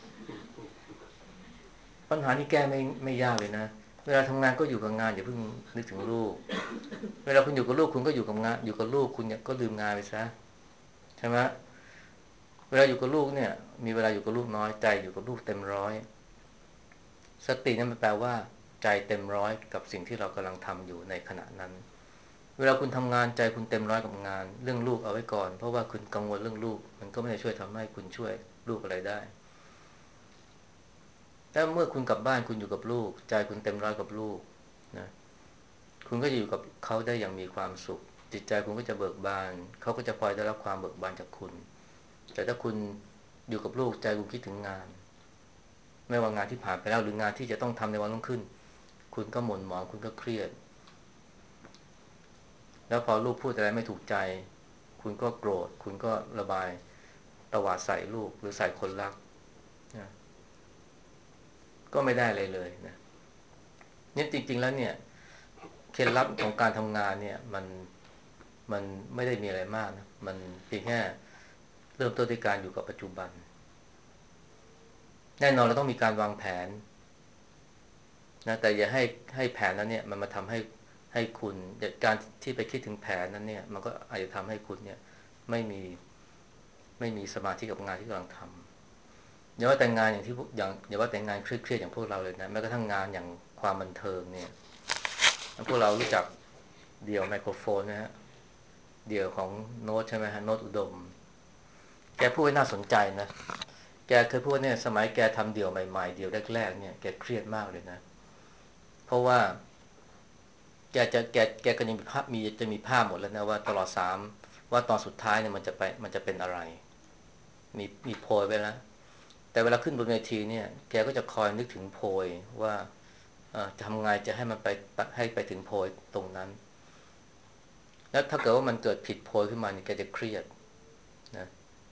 ปัญหานี้แก้ไม่ไม่ยากเลยนะเวลาทำงานก็อยู่กับงานอย่าเพิ่งนึกถึงลูกเวลาคุณอยู่กับลูกคุณก็อยู่กับงานอยู่กับลูกคุณเนี่ยก็ลืมงานไปซะใช่ไหมเวลาอยู่กับลูกเนี่ยมีเวลาอยู่กับลูกน้อยใจอยู่กับลูกเต็มร้อยสตินั่นมันแปลว่าใจเต็มร้อยกับสิ่งที่เรากำลังทำอยู่ในขณะนั้นเวลาคุณทำงานใจคุณเต็มร้อยกับงานเรื่องลูกเอาไว้ก่อนเพราะว่าคุณกังวลเรื่องลูกมันก็ไม่ได้ช่วยทำให้คุณช่วยลูกอะไรได้แต่เมื่อคุณกลับบ้านคุณอยู่กับลูกใจคุณเต็มร้อยกับลูกนะคุณก็จะอยู่กับเขาได้อย่างมีความสุขจิตใจคุณก็จะเบิกบานเขาก็จะพลอยได้รับความเบิกบานจากคุณแต่ถ้าคุณอยู่กับลูกใจคุณคิดถึงงานไม่ว่างานที่ผ่านไปแล้วหรืองานที่จะต้องทำในวันรุ่งขึ้นคุณก็หม่นหมองคุณก็เครียดแล้วพอลูกพูดอะไรไม่ถูกใจคุณก็โกรธคุณก็ระบายตวาดใส่ลูกหรือใส่คนรักนะก็ไม่ได้อะไรเลยนะนี่จริงๆแล้วเนี่ยเคล็ดลับของการทำงานเนี่ยมันมันไม่ได้มีอะไรมากนะมันเพียงแค่เริ่มต้นด้วยการอยู่กับปัจจุบันแน่นอนเราต้องมีการวางแผนนะแต่อย่าให้ให้แผนนั้นเนี่ยมันมาทำให้ให้คุณการที่ไปคิดถึงแผนนั้นเนี่ยมันก็อาจจะทำให้คุณเนี่ยไม่มีไม่มีสมาธิกับงานที่กำลังทำอย่าว่าแต่งงานอย่างที่อย่างอย่าว่าแต่งงานเครียดๆอย่างพวกเราเลยนะแม้กระทั่งงานอย่างความบันเทิงเนี่ยพวกเรารู้จักเดี่ยวไมโครโฟนนะฮะเดี่ยวของโน้ตใช่ไหมฮะโน้ตอุดมแกพูดไว้น่าสนใจนะแกเคยพูดเนี่ยสมัยแกทำเดี่ยวใหม่ๆเดี่ยวแรกๆเนี่ยแกเครียดมากเลยนะเพราะว่า แกจะแกแกก็ยังมีภาพมีจะมีภาพหมดแล้วนะว่าตลอดสามว่าตอนสุดท้ายเนี่ยมันจะไปมันจะเป็นอะไรมีมีโพยไว้แล้วแต่เวลาขึ้นบนเวทีเนี่ยแกก็จะคอยนึกถึงโพยว่าเอ่อทำไงจะให้มันไปให้ไปถึงโพยตรงนั้นแล้วถ้าเกิดว่ามันเกิดผิดโพยขึ้นมาเนี่ยแกจะเครียดนะ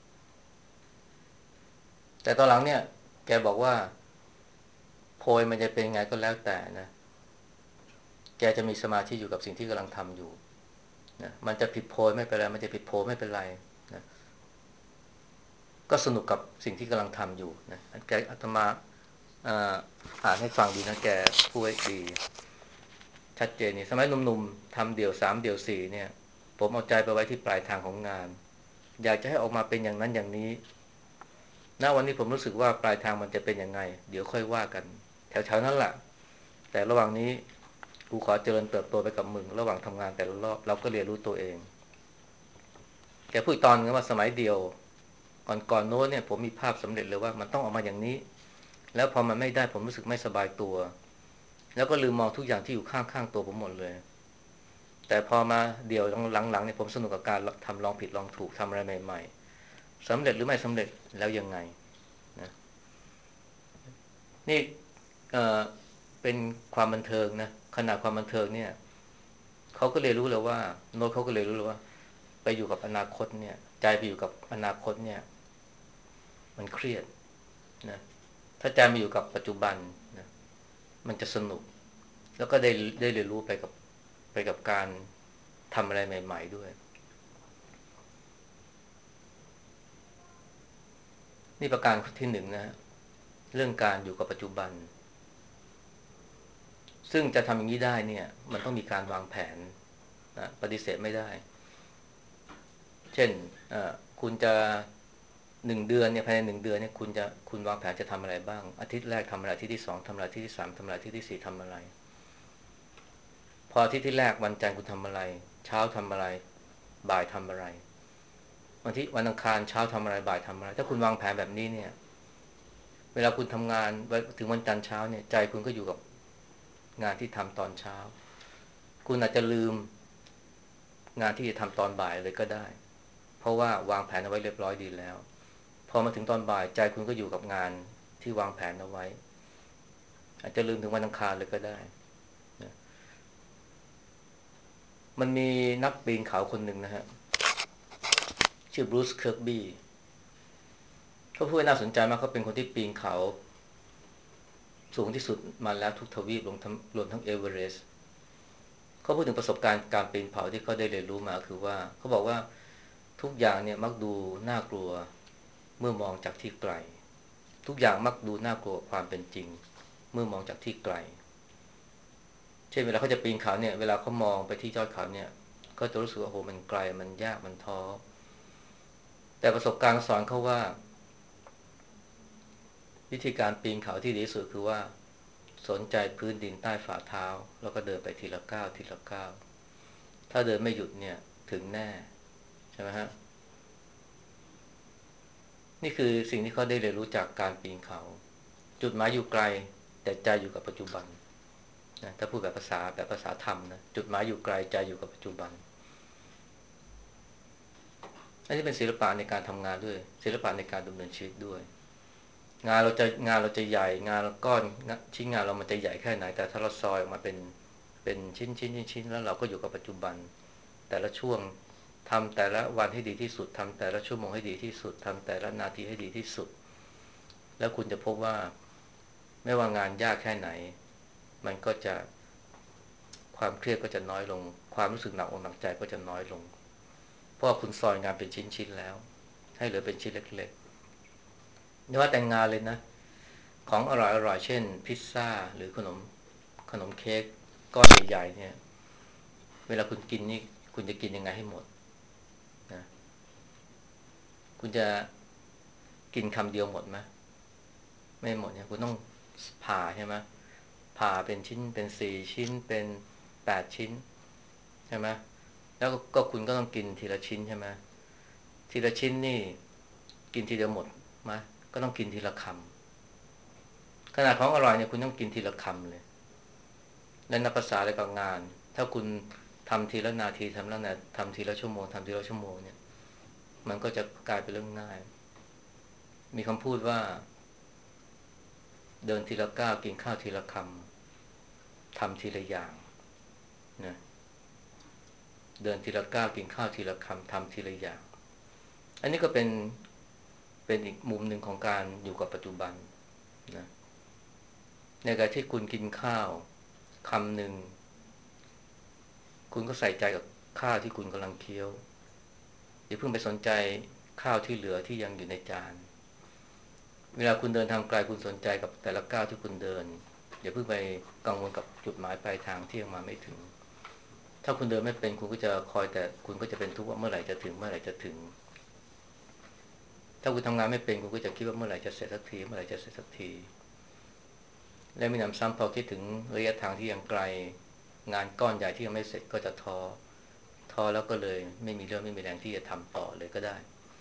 แต่ตอนหลังเนี่ยแกบอกว่าโพยมันจะเป็นไงก็แล้วแต่นะแกจะมีสมาธิอยู่กับสิ่งที่กำลังทำอยู่นะมันจะผิดโพยไม่เป็นไรมันจะผิดโพยไม่เป็นไรนะ ก็สนุกกับสิ่งที่กำลังทำอยู่นะแกอาตมาอ่าอ่านให้ฟังดีนะแกพูดไว้ดีชัดเจนนี่สมัยหนุ่มๆทำเดี่ยวสามเดี่ยวสี่เนี่ยผมเอาใจไปไว้ที่ปลายทางของงานอยากจะให้ออกมาเป็นอย่างนั้นอย่างนี้ณวันนี้ผมรู้สึกว่าปลายทางมันจะเป็นยังไงเดี๋ยวค่อยว่ากันแถวๆนั้นแหละแต่ระหว่างนี้กูขอเจริญเติบโตไปกับมึงระหว่างทำงานแต่ละรอบเราก็เรียนรู้ตัวเองแกพูดตอนนึงว่าสมัยเดียวก่อนก่อนโน้นเนี่ยผมมีภาพสำเร็จเลยว่ามันต้องออกมาอย่างนี้ แล้วพอมันไม่ได้ผมรู้สึกไม่สบายตัวแล้วก็ลืมมองทุกอย่างที่อยู่ข้างๆตัวผมหมดเลยแต่พอมาเดี๋ยวหลังๆเนี่ยผมสนุกกับการทำลองผิดลองถูกทำอะไรใหม่ๆสำเร็จหรือไม่สำเร็จแล้วยังไงนะนี่เอ่อเป็นความบันเทิงนะขนาดความบันเทิงเนี่ยเขาก็เรียนรู้เลยว่าโน้ตเขาก็เรียนรู้เลยว่าไปอยู่กับอนาคตเนี่ยใจไปอยู่กับอนาคตเนี่ยมันเครียดนะถ้าใจมาอยู่กับปัจจุบันนะมันจะสนุก แล้วก็ได้ได้เรียนรู้ไปกับไปกับการทำอะไรใหม่ๆด้วยนี่ประการที่หนึ่งนะฮะเรื่องการอยู่กับปัจจุบันซึ่งจะทำอย่างนี้ได้เนี่ยมันต้องมีการวางแผนนะปฏิเสธไม่ได้เช่นคุณจะหนึ่งเดือนเนี่ยภายในหนึ่งเดือนเนี่ยคุณจะคุณวางแผนจะทำอะไรบ้างอาทิตย์แรกทำอะไรอาทิตย์ที่สองทำอะไรอาทิตย์ที่สามทำอะไรอาทิตย์ที่สี่ทำอะไรพออาทิตย์ที่แรกวันจันทร์คุณทำอะไรเช้าทำอะไรบ่ายทำอะไรวันที่วันอังคารเช้าทำอะไรบ่ายทำอะไรถ้าคุณวางแผนแบบนี้เนี่ยเวลาคุณทำงานถึงวันจันทร์เช้าเนี่ยใจคุณก็อยู่กับงานที่ทำตอนเช้าคุณอาจจะลืมงานที่จะทำตอนบ่ายเลยก็ได้เพราะว่าวางแผนเอาไว้เรียบร้อยดีแล้วพอมาถึงตอนบ่ายใจคุณก็อยู่กับงานที่วางแผนเอาไว้อาจจะลืมถึงวันอังคารเลยก็ได้นะมันมีนักปีนเขาคนหนึ่งนะฮะชื่อบรูซเคิร์กบี้เขาพูดน่าสนใจมากเขาเป็นคนที่ปีนเขาสูงที่สุดมาแล้วทุกทวีปรวมทั้งรวมทั้งเอเวอเรสต์เขาพูดถึงประสบการณ์การปีนเขาที่เขาได้เรียนรู้มาคือว่าเขาบอกว่าทุกอย่างเนี่ยมักดูน่ากลัวเมื่อมองจากที่ไกลทุกอย่างมักดูน่ากลัวความเป็นจริงเมื่อมองจากที่ไกลเช่นเวลาเขาจะปีนเขาเนี่ยเวลาเขามองไปที่ยอดเขาเนี่ยก็จะรู้สึกว่าโอ้โหมันไกลมันยากมันท้อแต่ประสบการณ์สอนเขาว่าวิธีการปีนเขาที่ดีที่สุดคือว่าสนใจพื้นดินใต้ฝ่าเท้าแล้วก็เดินไปทีละก้าวทีละก้าวถ้าเดินไม่หยุดเนี่ยถึงแน่ใช่ไหมฮะนี่คือสิ่งที่เขาได้เรียนรู้จากการปีนเขาจุดหมายอยู่ไกลแต่ใจอยู่กับปัจจุบันนะถ้าพูดแบบภาษาแบบภาษาธรรมนะจุดหมายอยู่ไกลใจอยู่กับปัจจุบันอันนี้เป็นศิลปะในการทำงานด้วยศิลปะในการดำเนินชีวิตด้วยงานเราจะงานเราจะใหญ่งานก้อนชิ้นงานเรามันจะใหญ่แค่ไหนแต่ถ้าเราซอยออกมาเป็นเป็นชิ้นชิ้นชิ้นชิ้นแล้วเราก็อยู่กับปัจจุบันแต่ละช่วงทำแต่ละวันให้ดีที่สุดทำแต่ละชั่วโมงให้ดีที่สุดทำแต่ละนาทีให้ดีที่สุดแล้วคุณจะพบว่าไม่ว่างานยากแค่ไหนมันก็จะความเครียดก็จะน้อยลงความรู้สึกหนักอกหนักใจก็จะน้อยลงเพราะว่าคุณซอยงานเป็นชิ้นๆแล้วให้เหลือเป็นชิ้นเล็กๆไม่ว่าแต่งงานเลยนะของอร่อยๆเช่นพิซซ่าหรือขนมขนมเค้กก้อนใหญ่ๆเนี่ยเวลาคุณกินนี่คุณจะกินยังไงให้หมดนะคุณจะกินคำเดียวหมดไหมไม่หมดเนี่ยคุณต้องผ่าใช่ไหมผ่าเป็นชิ้นเป็นสี่ชิ้นเป็นแปดชิ้นใช่ไหมแล้วก็คุณก็ต้องกินทีละชิ้นใช่ไหมทีละชิ้นนี่กินทีเดียวหมดไหมก็ต้องกินทีละคำขนาดของอร่อยเนี่ยคุณต้องกินทีละคำเลยและนับภาษาอะไรกับงานถ้าคุณทำทีละนาทีทำแล้วนะทำทีละชั่วโมงทำทีละชั่วโมงเนี่ยมันก็จะกลายเป็นเรื่องง่ายมีคำพูดว่าเดินทีละก้าวกินข้าวทีละคำทำทีละอย่างนะเดินทีละก้าวกินข้าวทีละคำทำทีละอย่างอันนี้ก็เป็นเป็นอีกมุมหนึ่งของการอยู่กับปัจจุบันนะในการที่คุณกินข้าวคำหนึ่งคุณก็ใส่ใจกับข้าวที่คุณกำลังเคี้ยวอย่าเพิ่งไปสนใจข้าวที่เหลือที่ยังอยู่ในจานเวลาคุณเดินทางไกลคุณสนใจกับแต่ละก้าวที่คุณเดินอย่าเพิ่งไปกังวลกับจุดหมายปลายทางที่ยังมาไม่ถึงถ้าคุณเดินไม่เป็นคุณก็จะคอยแต่คุณก็จะเป็นทุกข์ว่าเมื่อไหร่จะถึงเมื่อไหร่จะถึงถ้าคุณทำงานไม่เป็นคุณก็จะคิดว่าเมื่อไหร่จะเสร็จสักทีเมื่อไหร่จะเสร็จสักทีและมีหนำซ้ำพอคิดถึงระยะทางที่ยังไกลงานก้อนใหญ่ที่ยังไม่เสร็จก็จะท้อท้อแล้วก็เลยไม่มีเรื่องไม่มีแรงที่จะทำต่อเลยก็ได้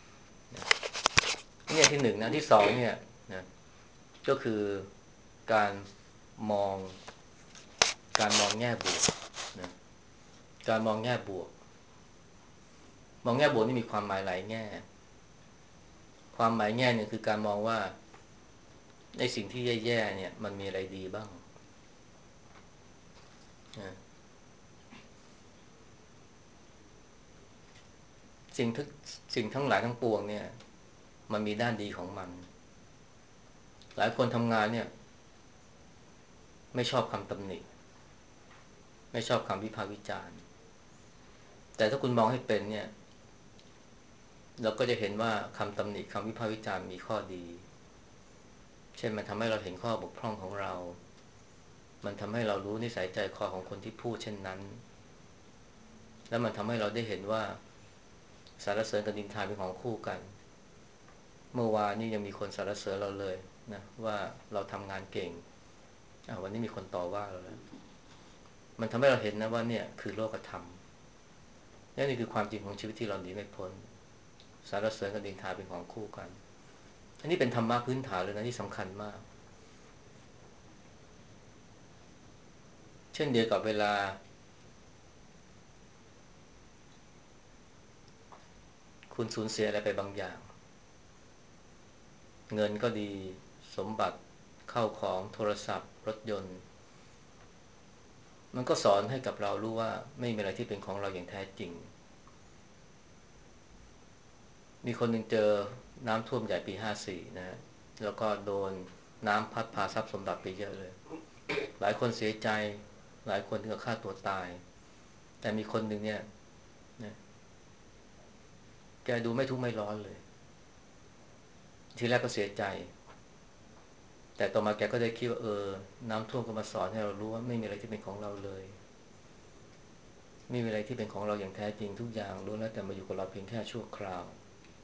นี่ที่หนึ่งนะที่สองเนี่ยนะก็คือการมองการมองแง่บวกนะการมองแง่บวกมองแง่บวกนี่มีความหมายหลายแง่ความหมายแง่หนึ่งคือการมองว่าในสิ่งที่แย่ๆเนี่ยมันมีอะไรดีบ้างนะสิ่งทั้งสิ่งทั้งหลายทั้งปวงเนี่ยมันมีด้านดีของมันหลายคนทำงานเนี่ยไม่ชอบคำตำหนิไม่ชอบคำวิพากษ์วิจารณ์แต่ถ้าคุณมองให้เป็นเนี่ยเราก็จะเห็นว่าคำตำหนิคำวิพากษ์วิจารณ์มีข้อดีเช่นมันทำให้เราเห็นข้อบกพร่องของเรามันทำให้เรารู้นิสัยใจคอของคนที่พูดเช่นนั้นแล้วมันทำให้เราได้เห็นว่าสรรเสริญกับนินทาเป็นของคู่กันเมื่อวานนี้ยังมีคนสรรเสริญเราเลยนะว่าเราทำงานเก่งวันนี้มีคนต่อว่าเราแล้วมันทำให้เราเห็นนะว่าเนี่ยคือโลกธรรมและนี่คือความจริงของชีวิตที่เราหนีไม่พ้นสรรเสริญกับนินทาเป็นของคู่กันอันนี้เป็นธรรมะพื้นฐานเลยนะที่สำคัญมากเช่นเดียวกับเวลาคุณสูญเสียอะไรไปบางอย่างเงินก็ดีสมบัติเข้าของโทรศัพท์รถยนต์มันก็สอนให้กับเรารู้ว่าไม่มีอะไรที่เป็นของเราอย่างแท้จริงมีคนหนึ่งเจอน้ำท่วมใหญ่ปีห้าสี่นะฮะแล้วก็โดนน้ำพัดพาทรัพย์สมบัติไปเยอะเลยหลายคนเสียใจหลายคนถึงกับฆ่าตัวตายแต่มีคนหนึ่งเนี่ยนะแกดูไม่ทุกข์ไม่ร้อนเลยทีแรกก็เสียใจแต่ต่อมาแกก็ได้คิดว่าเออน้ำท่วมก็มาสอนให้เรารู้ว่าไม่มีอะไรที่เป็นของเราเลยไม่มีอะไรที่เป็นของเราอย่างแท้จริงทุกอย่างล้วนแล้วแต่มาอยู่กับเราเพียงแค่ชั่วคราว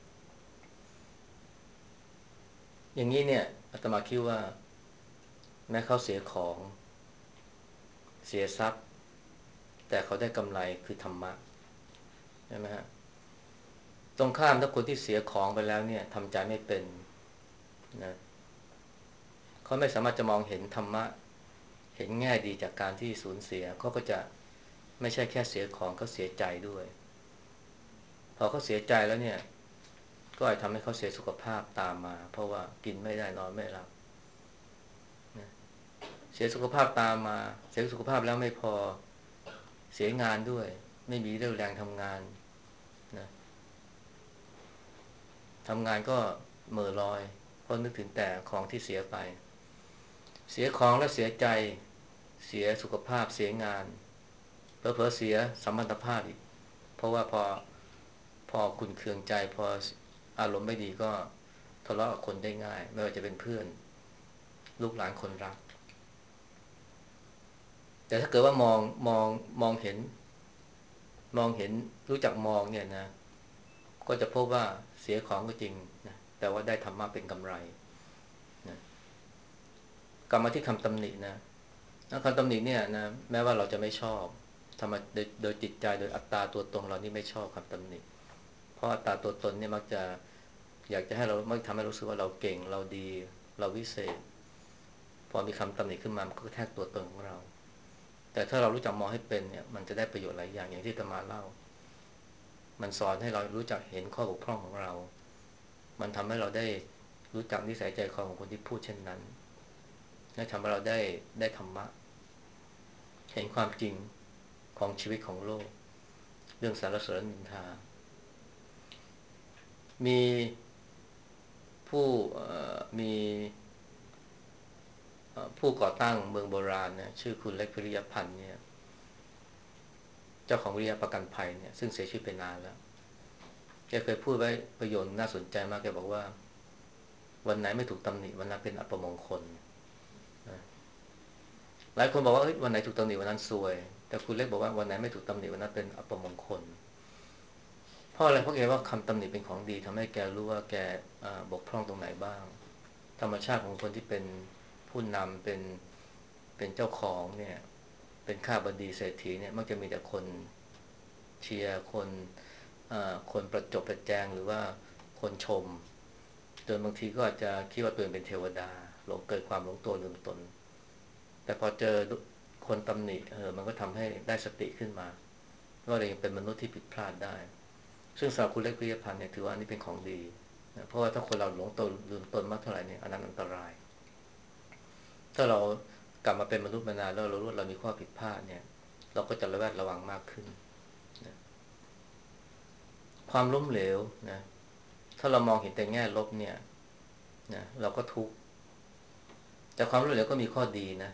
อย่างนี้เนี่ยอาตมาคิดว่าแม้เขาเสียของเสียทรัพย์แต่เขาได้กำไรคือธรรมะใช่ไหมฮะตรงข้ามถ้าคนที่เสียของไปแล้วเนี่ยทำใจไม่เป็นนะเขาไม่สามารถจะมองเห็นธรรมะเห็นแง่ดีจากการที่สูญเสียเขาก็จะไม่ใช่แค่เสียของเขาเสียใจด้วยพอเขาเสียใจแล้วเนี่ยก็อาจทำให้เขาเสียสุขภาพตามมาเพราะว่ากินไม่ได้นอนไม่หลับนะเสียสุขภาพตามมาเสียสุขภาพแล้วไม่พอเสียงานด้วยไม่มีเรี่ยวแรงทำงานนะทำงานก็เหม่อลอยเพราะนึกถึงแต่ของที่เสียไปเสียของแล้วเสียใจเสียสุขภาพเสียงานเผลอๆเสียสัมพันธภาพอีกเพราะว่าพอพอขุ่นเคืองใจพออารมณ์ไม่ดีก็ทะเลาะกับคนได้ง่ายไม่ว่าจะเป็นเพื่อนลูกหลานคนรักแต่ถ้าเกิดว่ามองมองมองเห็นมองเห็นรู้จักมองเนี่ยนะก็จะพบว่าเสียของก็จริงนะแต่ว่าได้ธรรมะเป็นกำไรนะกลับมาที่คำตำหนินะคำตำหนิเนี่ยนะแม้ว่าเราจะไม่ชอบทำไมโดยโดยจิตใจโดยอัตตาตัวตนเรานี่ไม่ชอบคำตำหนิเพราะอัตตาตัวตนเนี่ยมักจะอยากจะให้เรามักทำให้รู้สึกว่าเราเก่งเราดีเราวิเศษพอมีคำตำหนิขึ้นมามันก็แทกตัวตนของเราแต่ถ้าเรารู้จักมองให้เป็นเนี่ยมันจะได้ประโยชน์หลายอย่างอย่างที่อาตมาเล่ามันสอนให้เรารู้จักเห็นข้อบกพร่องของเรามันทำให้เราได้รู้จักนิสัยใจคอของคนที่พูดเช่นนั้นและทำให้เราได้ได้ธรรมะเห็นความจริงของชีวิตของโลกเรื่องสารเสริญนินทามีผู้มีผู้ก่อตั้งเมืองโบราณเนี่ยชื่อคุณเล็กพิริยพันธ์เนี่ยเจ้าของวิริยะประกันภัยเนี่ยซึ่งเสียชีวิตไปนานแล้วแกเคยพูดไว้ประโยชน์น่าสนใจมากแกบอกว่าวันไหนไม่ถูกตำหนิวันนั้นเป็นอัปมงคลนะหลายคนบอกว่าวันไหนถูกตำหนิวันนั้นซวยแต่คุณเล็กบอกว่าวันไหนไม่ถูกตำหนิวันนั้นเป็นอัปมงคลเพราะอะไรเพราะแกว่าคำตำหนิเป็นของดีทำให้แกรู้ว่าแกบกพร่องตรงไหนบ้างธรรมชาติของคนที่เป็นผู้นำเป็นเป็นเจ้าของเนี่ยเป็นข้าบดีเศรษฐีเนี่ยมักจะมีแต่คนเชียร์คนคนประจบประแจงหรือว่าคนชมจนบางทีก็อาจจะคิดว่าตัวเองเป็นเทวดาหลงเกิดความหลงตัวลืมตนแต่พอเจอคนตำหนิเออมันก็ทำให้ได้สติขึ้นมาว่าเรายังเป็นมนุษย์ที่ผิดพลาดได้ซึ่งสำหรับคุณเล็กพิยพันธ์เนี่ยถือว่านี่เป็นของดีนะเพราะว่าถ้าคนเราหลงตัวลืมตนมากเท่าไหร่เนี่ยอันนั้นอันตรายถ้าเรากลับมาเป็นมนุษย์มานานแล้วเรารู้ว่าเรามีข้อผิดพลาดเนี่ยเราก็จะระแวดระวังมากขึ้นนะความล้มเหลวนะถ้าเรามองเห็นแต่แง่ลบเนี่ยนะเราก็ทุกข์แต่ความล้มเหลวก็มีข้อดีนะ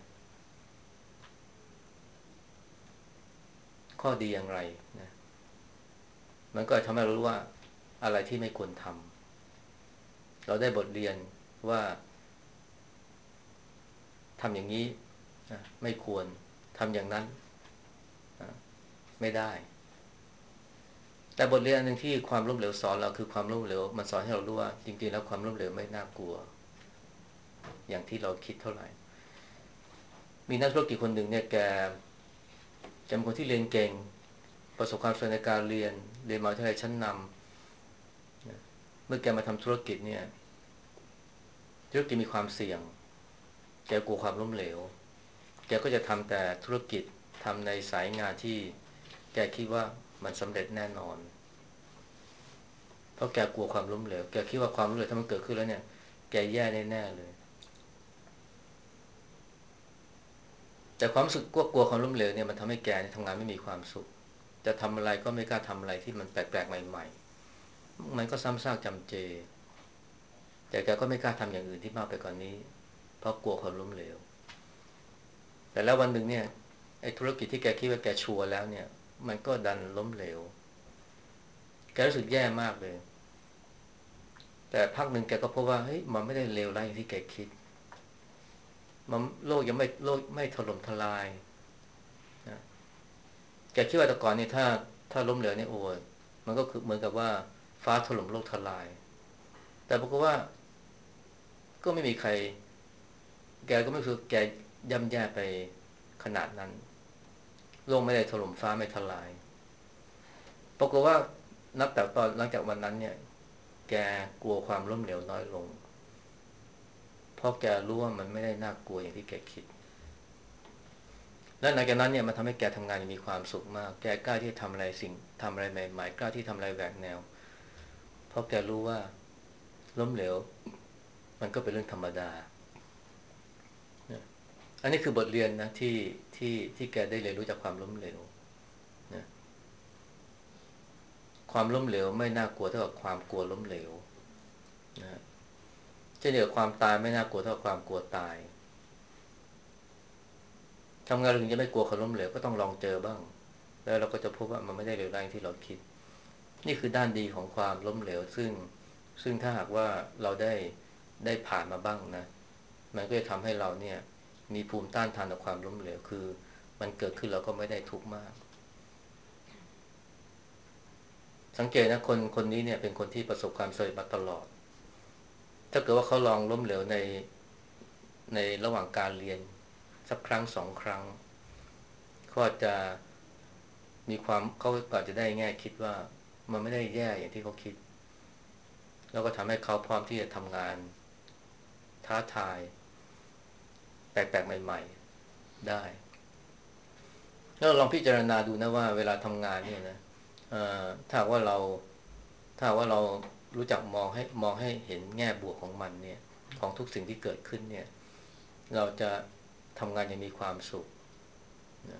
ข้อดีอย่างไรนะมันก็ทำให้เรารู้ว่าอะไรที่ไม่ควรทำเราได้บทเรียนว่าทำอย่างนี้นะไม่ควรทำอย่างนั้นนะไม่ได้แต่บทเรียนหนึ่งที่ความล้มเหลวสอนเราคือความล้มเหลวมันสอนให้เรารู้ว่าจริงๆแล้วความล้มเหลวไม่น่ากลัวอย่างที่เราคิดเท่าไหร่มีนักธุรกิจคนหนึ่งเนี่ยแกจะเป็นคนที่เรียนเก่งประสบความสำเร็จในการเรียนเรียนมหาวิทยาลัยชั้นนำเมื่อแกมาทำธุรกิจเนี่ยธุรกิจมีความเสี่ยงแกกลัวความล้มเหลวแกก็จะทำแต่ธุรกิจทำในสายงานที่แกคิดว่ามันสำเร็จแน่นอนเพราะแกกลัวความล้มเหลวแกคิดว่าความล้มเหลวถ้ามันเกิดขึ้นแล้วเนี่ยแกแย่แน่ๆเลยแต่ความรู้สึกกลัวความล้มเหลวเนี่ยมันทำให้แกทำงานไม่มีความสุขจะทำอะไรก็ไม่กล้าทำอะไรที่มันแปลกๆใหม่ๆมันก็ซ้ำซากจำเจแต่แกก็ไม่กล้าทำอย่างอื่นที่มากไปกว่านนี้เพราะกลัวความล้มเหลวแต่แล้ววันหนึ่งเนี่ยไอ้ธุรกิจที่แกคิดว่าแกชัวร์แล้วเนี่ยมันก็ดันล้มเหลวแกรู้สึกแย่มากเลยแต่พักหนึ่งแกก็พบว่าเฮ้ยมันไม่ได้เลวร้ายอย่างที่แกคิดมันโลกยังไม่โลกไม่ถล่มทลายนะแกคิดว่าแต่ก่อนเนี่ยถ้าถ้าล้มเหลวเนี่ยโอ้ยมันก็คือเหมือนกับว่าฟ้าถล่มโลกทลายแต่ปรากฏว่าก็ไม่มีใครแกก็ไม่รู้สึกแกย่ำแย่ไปขนาดนั้นโลกไม่ได้ถล่มฟ้าไม่ทลายปรากฏว่านับแต่ตอนหลังจากวันนั้นเนี่ยแกกลัวความล้มเหลวน้อยลงเพราะแกรู้ว่ามันไม่ได้น่ากลัวอย่างที่แกคิดและหลังจากนั้นเนี่ยมันทำให้แกทำงานมีความสุขมากแกกล้าที่จะทำอะไรสิ่งทำอะไรใหม่ๆกล้าที่ทำอะไรแหวกแนวเพราะแกรู้ว่าล้มเหลวมันก็เป็นเรื่องธรรมดาอันนี้คือบทเรียนนะที่ที่ที่แกได้เรียนรู้จากความล้มเหลวนะความล้มเหลวไม่น่ากลัวเท่ากับความกลัวล้มเหลวนะเช่นเดียวกับความตายไม่น่ากลัวเท่ากับความกลัวตายทำงานเราถึงจะไม่กลัวความล้มเหลวก็ต้องลองเจอบ้างแล้วเราก็จะพบว่ามันไม่ได้เลวร้ายอย่างที่เราคิดนี่คือด้านดีของความล้มเหลวซึ่งซึ่งถ้าหากว่าเราได้ได้ผ่านมาบ้างนะมันก็จะทำให้เราเนี่ยมีภูมิต้านทานต่อความล้มเหลวคือมันเกิดขึ้นเราก็ไม่ได้ทุกข์มากสังเกตนะคนคนนี้เนี่ยเป็นคนที่ประสบความสำเร็จมาตลอดถ้าเกิดว่าเขาลองล้มเหลวในในระหว่างการเรียนสักครั้งสองครั้งก็จะมีความเขาก็จะได้แง่คิดว่ามันไม่ได้แย่อย่างที่เขาคิดแล้วก็ทำให้เขาพร้อมที่จะทำงานท้าทายแปลกๆใหม่ๆได้แล้วลองพิจารณาดูนะว่าเวลาทำงานเนี่ยนะถ้าว่าเราถ้าว่าเรารู้จักมองให้มองให้เห็นแง่บวกของมันเนี่ยของทุกสิ่งที่เกิดขึ้นเนี่ยเราจะทำงานอย่างมีความสุขนะ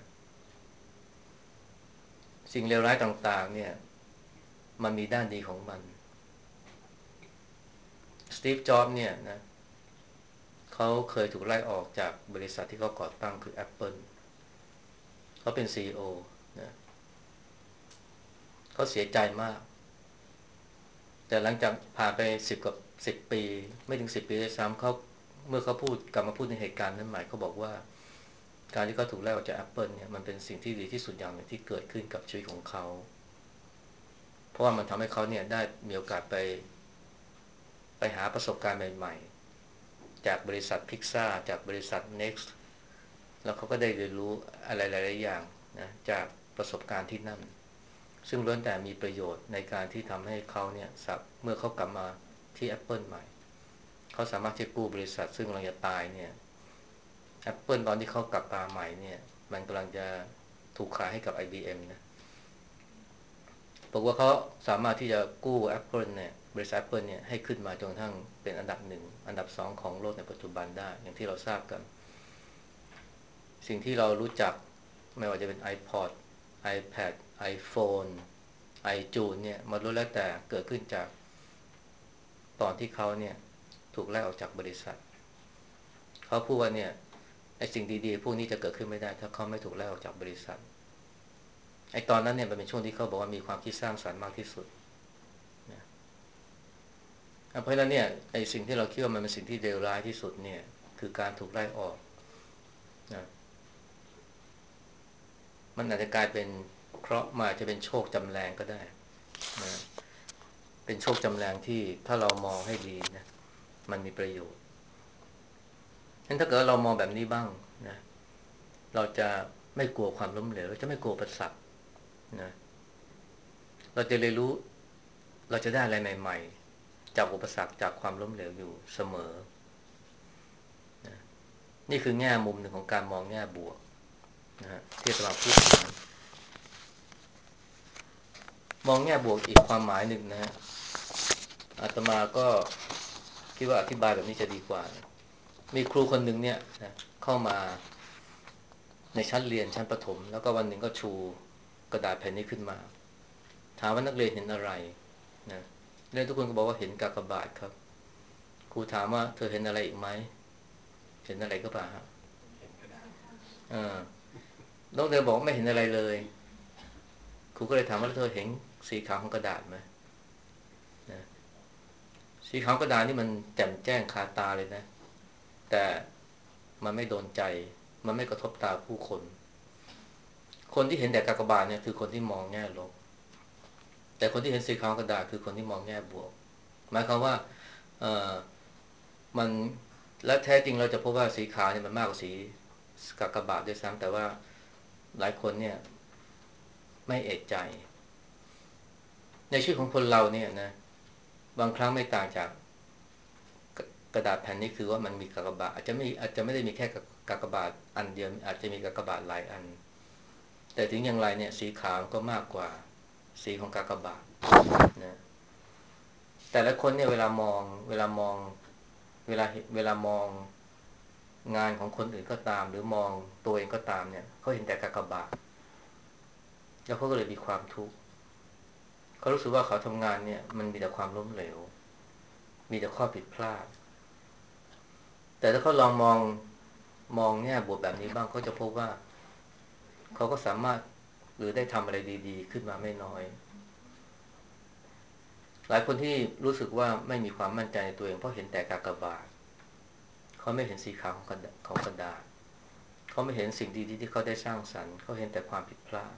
สิ่งเลวร้ายต่างๆเนี่ยมันมีด้านดีของมันสตีฟจ็อบส์เนี่ยนะเขาเคยถูกไล่ออกจากบริษัทที่เขาก่อตั้งคือ Apple เขาเป็น ซี อี โอ นะเขาเสียใจมากแต่หลังจากผ่านไปสิบกับสิบปีไม่ถึงสิบปีด้วยซ้ำเขาเมื่อเขาพูดกลับมาพูดในเหตุการณ์นั้นใหม่เขาบอกว่าการที่เขาถูกไล่ออกจาก Apple เนี่ยมันเป็นสิ่งที่ดีที่สุดอย่างหนึ่งที่เกิดขึ้นกับชีวิตของเขาเพราะว่ามันทำให้เขาเนี่ยได้มีโอกาสไปไปหาประสบการณ์ใหม่ๆจากบริษัท Pixar จากบริษัท Next แล้วเขาก็ได้เรียนรู้อะไรหลายๆอย่างนะจากประสบการณ์ที่นั่นซึ่งล้วนแต่มีประโยชน์ในการที่ทำให้เขาเนี่ยเมื่อเขากลับมาที่ Apple ใหม่เขาสามารถที่กู้บริษัทซึ่งกำลังจะตายเนี่ย Apple ตอนที่เขากลับมาใหม่เนี่ยมันกำลังจะถูกขายให้กับ ไอ บี เอ็ม นะบอกว่าเขาสามารถที่จะกู้ Apple เนี่ยบริษัท Apple เนี่ยให้ขึ้นมาจนกระทั่งเป็นอันดับหนึ่งอันดับสองของโลกในปัจจุบันได้อย่างที่เราทราบกันสิ่งที่เรารู้จักไม่ว่าจะเป็น iPod iPad iPhone iTunes เนี่ยมันล้วนแล้วแต่เกิดขึ้นจากตอนที่เขาเนี่ยถูกไล่ออกจากบริษัทเขาพูดว่าเนี่ยไอ้สิ่งดีๆพวกนี้จะเกิดขึ้นไม่ได้ถ้าเขาไม่ถูกไล่ออกจากบริษัทไอ้ตอนนั้นเนี่ยมันเป็นช่วงที่เขาบอกว่ามีความคิดสร้างสรรค์มากที่สุดนะเพราะฉะนั้นเนี่ยไอ้สิ่งที่เราคิดว่ามันเป็นสิ่งที่เลวร้ายที่สุดเนี่ยคือการถูกไล่ออกนะมันอาจจะกลายเป็นเคราะห์มาจะเป็นโชคจำแรงก็ได้นะเป็นโชคจำแรงที่ถ้าเรามองให้ดีนะมันมีประโยชน์งั้นถ้าเกิดเรามองแบบนี้บ้างนะเราจะไม่กลัวความล้มเหลวเราจะไม่กลัวอุปสรรคนะเราจะเรียนรู้เราจะได้อะไรใหม่จากอุปสรรคจากความล้มเหลวอยู่เสมอนะนี่คือแง่มุมหนึ่งของการมองแง่บวกนะฮะที่อาตมาพูดถึงมองแง่บวกอีกความหมายหนึ่งนะฮะอาตมาก็คิดว่าอธิบายแบบนี้จะดีกว่านะมีครูคนหนึ่งเนี่ยนะเข้ามาในชั้นเรียนชั้นประถมแล้วก็วันหนึ่งก็ชูกระดาษแผ่นนี้ขึ้นมาถามว่านักเรียนเห็นอะไรนะนักเรียนทุกคนก็บอกว่าเห็นกากบาทครับครูถามว่าเธอเห็นอะไรอีกไหมเห็นอะไรก็เปล่าฮะเออน้องเรียนบอกไม่เห็นอะไรเลยครูก็เลยถามว่าเธอเห็นสีขาวของกระดาษไหมนะสีขาวกระดาษนี่มันแจ่มแจ้งคาตาเลยนะแต่มันไม่โดนใจมันไม่กระทบตาผู้คนคนที่เห็นแต่กากบาทเนี่ยคือคนที่มองแง่ลบแต่คนที่เห็นสีขาวกระดาษคือคนที่มองแง่บวกหมายความว่าเออมันและแท้จริงเราจะพบว่าสีขาวเนี่ยมันมากกว่าสีกากบาทด้วยซ้ำแต่ว่าหลายคนเนี่ยไม่เอะใจในชีวิตของคนเราเนี่ยนะบางครั้งไม่ต่างจากกระดาษแผ่นนี้คือว่ามันมีกากบาทอาจจะไม่อาจจะไม่ได้มีแค่กากบาทอันเดียวอาจจะมีกากบาทหลายอันแต่ถึงอย่างไรเนี่ยสีขาวก็มากกว่าสีของกากบาทนะแต่ละคนเนี่ยเวลามองเวลามองเวลาเวลามองงานของคนอื่นก็ตามหรือมองตัวเองก็ตามเนี่ยเขาเห็นแต่กากบาทแล้วเขาก็เลยมีความทุกข์เขารู้สึกว่าเขาทำงานเนี่ยมันมีแต่ความล้มเหลวมีแต่ข้อผิดพลาดแต่ถ้าเขาลองมองมองแง่บวกแบบนี้บ้างเขาจะพบว่าเขาก็สามารถหรือได้ทำอะไรดีๆขึ้นมาไม่น้อยหลายคนที่รู้สึกว่าไม่มีความมั่นใจในตัวเองเพราะเห็นแต่กากบาทเขาไม่เห็นสีขาวของกระดาษของกระดาษเขาไม่เห็นสิ่งดีๆที่เขาได้สร้างสรรค์เขาเห็นแต่ความผิดพลาด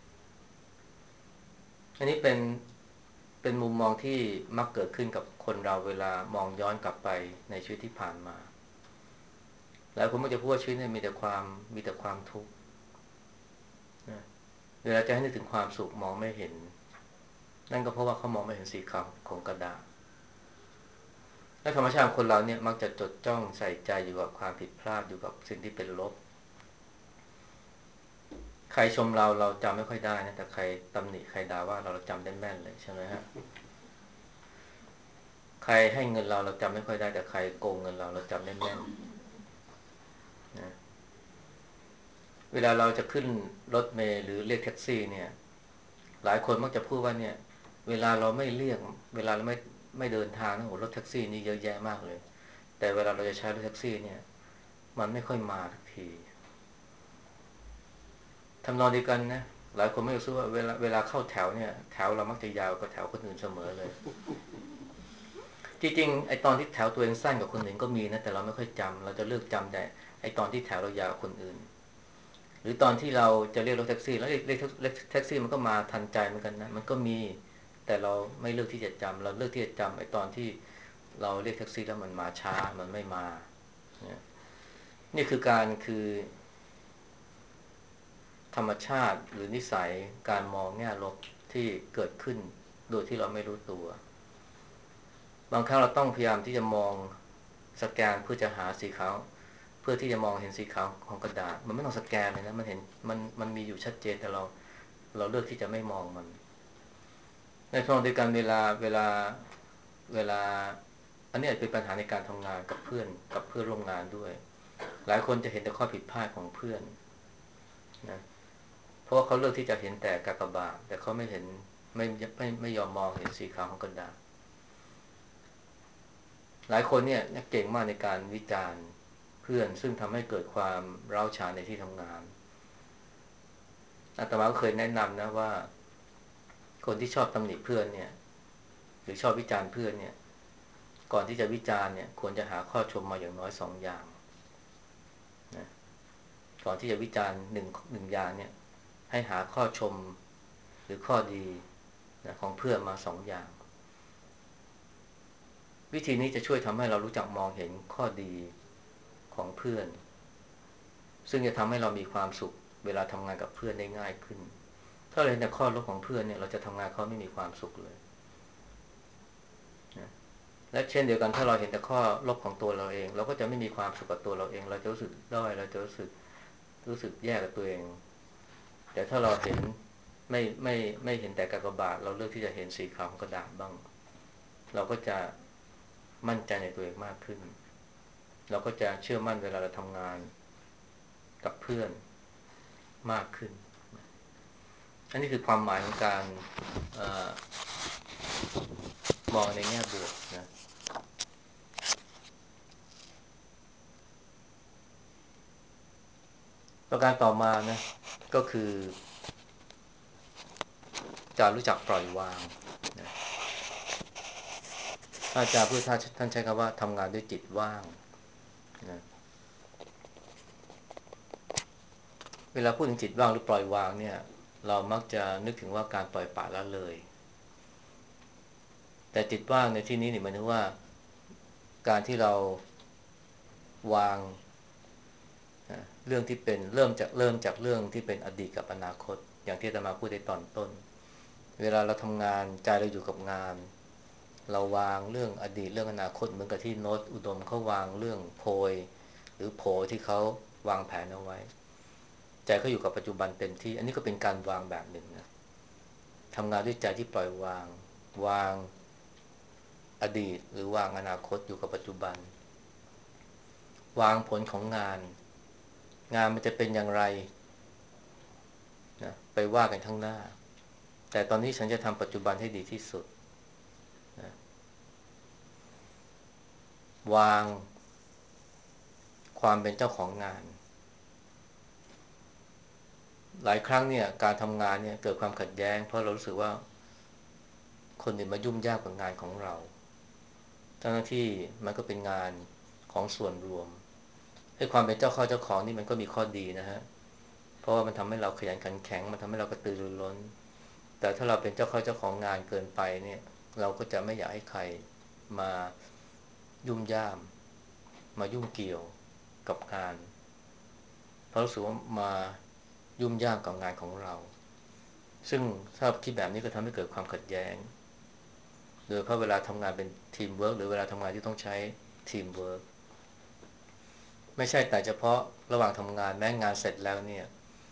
อันนี้เป็นเป็นมุมมองที่มักเกิดขึ้นกับคนเราเวลามองย้อนกลับไปในชีวิตที่ผ่านมาหลายคนมักจะพูดว่าชีวิตเนี่ยมีแต่ความมีแต่ความทุกข์นะเวลาจะให้นึกถึงความสุขมองไม่เห็นนั่นก็เพราะว่าเขามองไม่เห็นสีขาวของกระดาษและธรรมชาติของคนเราเนี่ยมักจะจดจ้องใส่ใจอยู่กับความผิดพลาดอยู่กับสิ่งที่เป็นลบใครชมเราเราจำไม่ค่อยได้นะแต่ใครตำหนิใครด่าว่าเราเราจำได้แม่นเลยใช่ไหมฮะใครให้เงินเราเราจำไม่ค่อยได้แต่ใครโกงเงินเราเราจำได้แม่นนะเวลาเราจะขึ้นรถเมล์หรือเรียกแท็กซี่เนี่ยหลายคนมักจะพูดว่าเนี่ยเวลาเราไม่เรียกเวลาเราไม่ไม่เดินทางนะโหรถแท็กซี่นี่เยอะแยะมากเลยแต่เวลาเราจะใช้รถแท็กซี่เนี่ยมันไม่ค่อยมาทุกทีทำนองเดียวกันนะหลายคนไม่รู้สึกว่าเวลาเวลาเข้าแถวเนี่ยแถวเรามักจะยาวกว่าแถวคนอื่นเสมอเลยจริงๆไอตอนที่แถวตัวเองสั้นกว่าคนอื่นก็มีนะแต่เราไม่ค่อยจำเราจะเลือกจำแต่ไอตอนที่แถวเรายาวกว่าคนอื่นหรือตอนที่เราจะเรียกรถแท็กซี่แล้วเรียกเรียกแท็กซี่มันก็มาทันใจเหมือนกันนะมันก็มีแต่เราไม่เลือกที่จะจำเราเลือกที่จะจำไอตอนที่เราเรียกแท็กซี่แล้วมันมาช้ามันไม่มาเนี่ยนี่คือการคือธรรมชาติหรือนิสัยการมองแง่ลบที่เกิดขึ้นโดยที่เราไม่รู้ตัวบางครั้งเราต้องพยายามที่จะมองสแกนเพื่อจะหาสีขาวเพื่อที่จะมองเห็นสีขาวของกระดาษมันไม่ต้องสแกนเลยนะมันเห็นมันมันมีอยู่ชัดเจนแต่เราเราเลือกที่จะไม่มองมันในทางเดียวกันเวลาเวลาเวลาอันนี้อาจเป็นปัญหาในการทำงานกับเพื่อนกับเพื่อนร่วมงานด้วยหลายคนจะเห็นแต่ข้อผิดพลาดของเพื่อนนะเพราะว่าเขาเลือกที่จะเห็นแต่กากบาทแต่เขาไม่เห็นไม่ไม่ไม่ยอมมองเห็นสีขาวของกระดาษหลายคนเนี่ยเก่งมากในการวิจารณ์เพื่อนซึ่งทำให้เกิดความร้าวฉานในที่ทำงานอาตมาก็เคยแนะนำนะว่าคนที่ชอบตำหนิเพื่อนเนี่ยหรือชอบวิจารณ์เพื่อนเนี่ยก่อนที่จะวิจารณ์เนี่ยควรจะหาข้อชมมาอย่างน้อยสองอย่างนะก่อนที่จะวิจารณ์หนึ่งหนึ่งอย่างเนี่ยให้หาข้อชมหรือข้อดีนะของเพื่อนมาสองอย่างวิธีนี้จะช่วยทำให้เรารู้จักมองเห็นข้อดีของเพื่อนซึ่งจะทำให้เรามีความสุขเวลาทำงานกับเพื่อนได้ง่ายขึ้นถ้าเราเห็นแต่ข้อลบของเพื่อนเนี่ยเราจะทำงานเขาไม่มีความสุขเลยนะและเช่นเดียวกันถ้าเราเห็นแต่ข้อลบของตัวเราเองเราก็จะไม่มีความสุขกับตัวเราเองเราจะรู้สึกด้อยเราจะรู้สึกรู้สึกแย่กับตัวเองแต่ถ้าเราเห็นไม่ไม่ไม่เห็นแต่กากบาทเราเลือกที่จะเห็นสีขาวของกระดาษบ้างเราก็จะมั่นใจในตัวเองมากขึ้นเราก็จะเชื่อมั่นเวลาเราทำงานกับเพื่อนมากขึ้นอันนี้คือความหมายของการเออมองในแง่บวกนะประการต่อมานะก็คือการรู้จักปล่อยวางนะอาจารย์พุทธทาสท่านใช้คำว่าทำงานด้วยจิตว่างนะเวลาพูดถึงจิตว่างหรือปล่อยวางเนี่ยเรามักจะนึกถึงว่าการปล่อยปละละเลยแต่จิตว่างในที่นี้นี่หมายถึงว่าการที่เราวางเรื่องที่เป็นเริ่มจากเริ่มจากเรื่องที่เป็นอดีตกับอนาคตอย่างที่อาตมาพูดในตอนต้นเวลาเราทำงานใจเราอยู่กับงานเราวางเรื่องอดีตเรื่องอนาคตเหมือนกับที่โน้ตอุดมเขาวางเรื่องโพยหรือโผที่เขาวางแผนเอาไว้ใจเขาอยู่กับปัจจุบันเต็มที่อันนี้ก็เป็นการวางแบบหนึ่งนะทำงานด้วยใจที่ปล่อยวางวางอดีตหรือวางอนาคตอยู่กับปัจจุบันวางผลของงานงานมันจะเป็นอย่างไรนะไปว่ากันข้างหน้าแต่ตอนนี้ฉันจะทำปัจจุบันให้ดีที่สุดนะวางความเป็นเจ้าของงานหลายครั้งเนี่ยการทำงานเนี่ยเกิดความขัดแย้งเพราะเรารู้สึกว่าคนอื่นมายุ่งยากกับงานของเราทั้งที่มันก็เป็นงานของส่วนรวมให้ความเป็นเจ้าข้าเจ้าของนี่มันก็มีข้อดีนะฮะเพราะว่ามันทำให้เราขยันขันแข็งมันทำให้เรากระตือรือร้นแต่ถ้าเราเป็นเจ้าข้าเจ้าของงานเกินไปเนี่ยเราก็จะไม่อยากให้ใครมายุ่มย่ามมายุ่งเกี่ยวกับงานเพราะรู้สึกว่ามายุ่มย่ามกับงานของเราซึ่งถ้าคิดแบบนี้ก็ทำให้เกิดความขัดแย้งโดยเพราะเวลาทำงานเป็นทีมเวิร์กหรือเวลาทำงานที่ต้องใช้ทีมเวิร์กไม่ใช่แต่เฉพาะระหว่างทำงานแม้งานเสร็จแล้วเนี่ย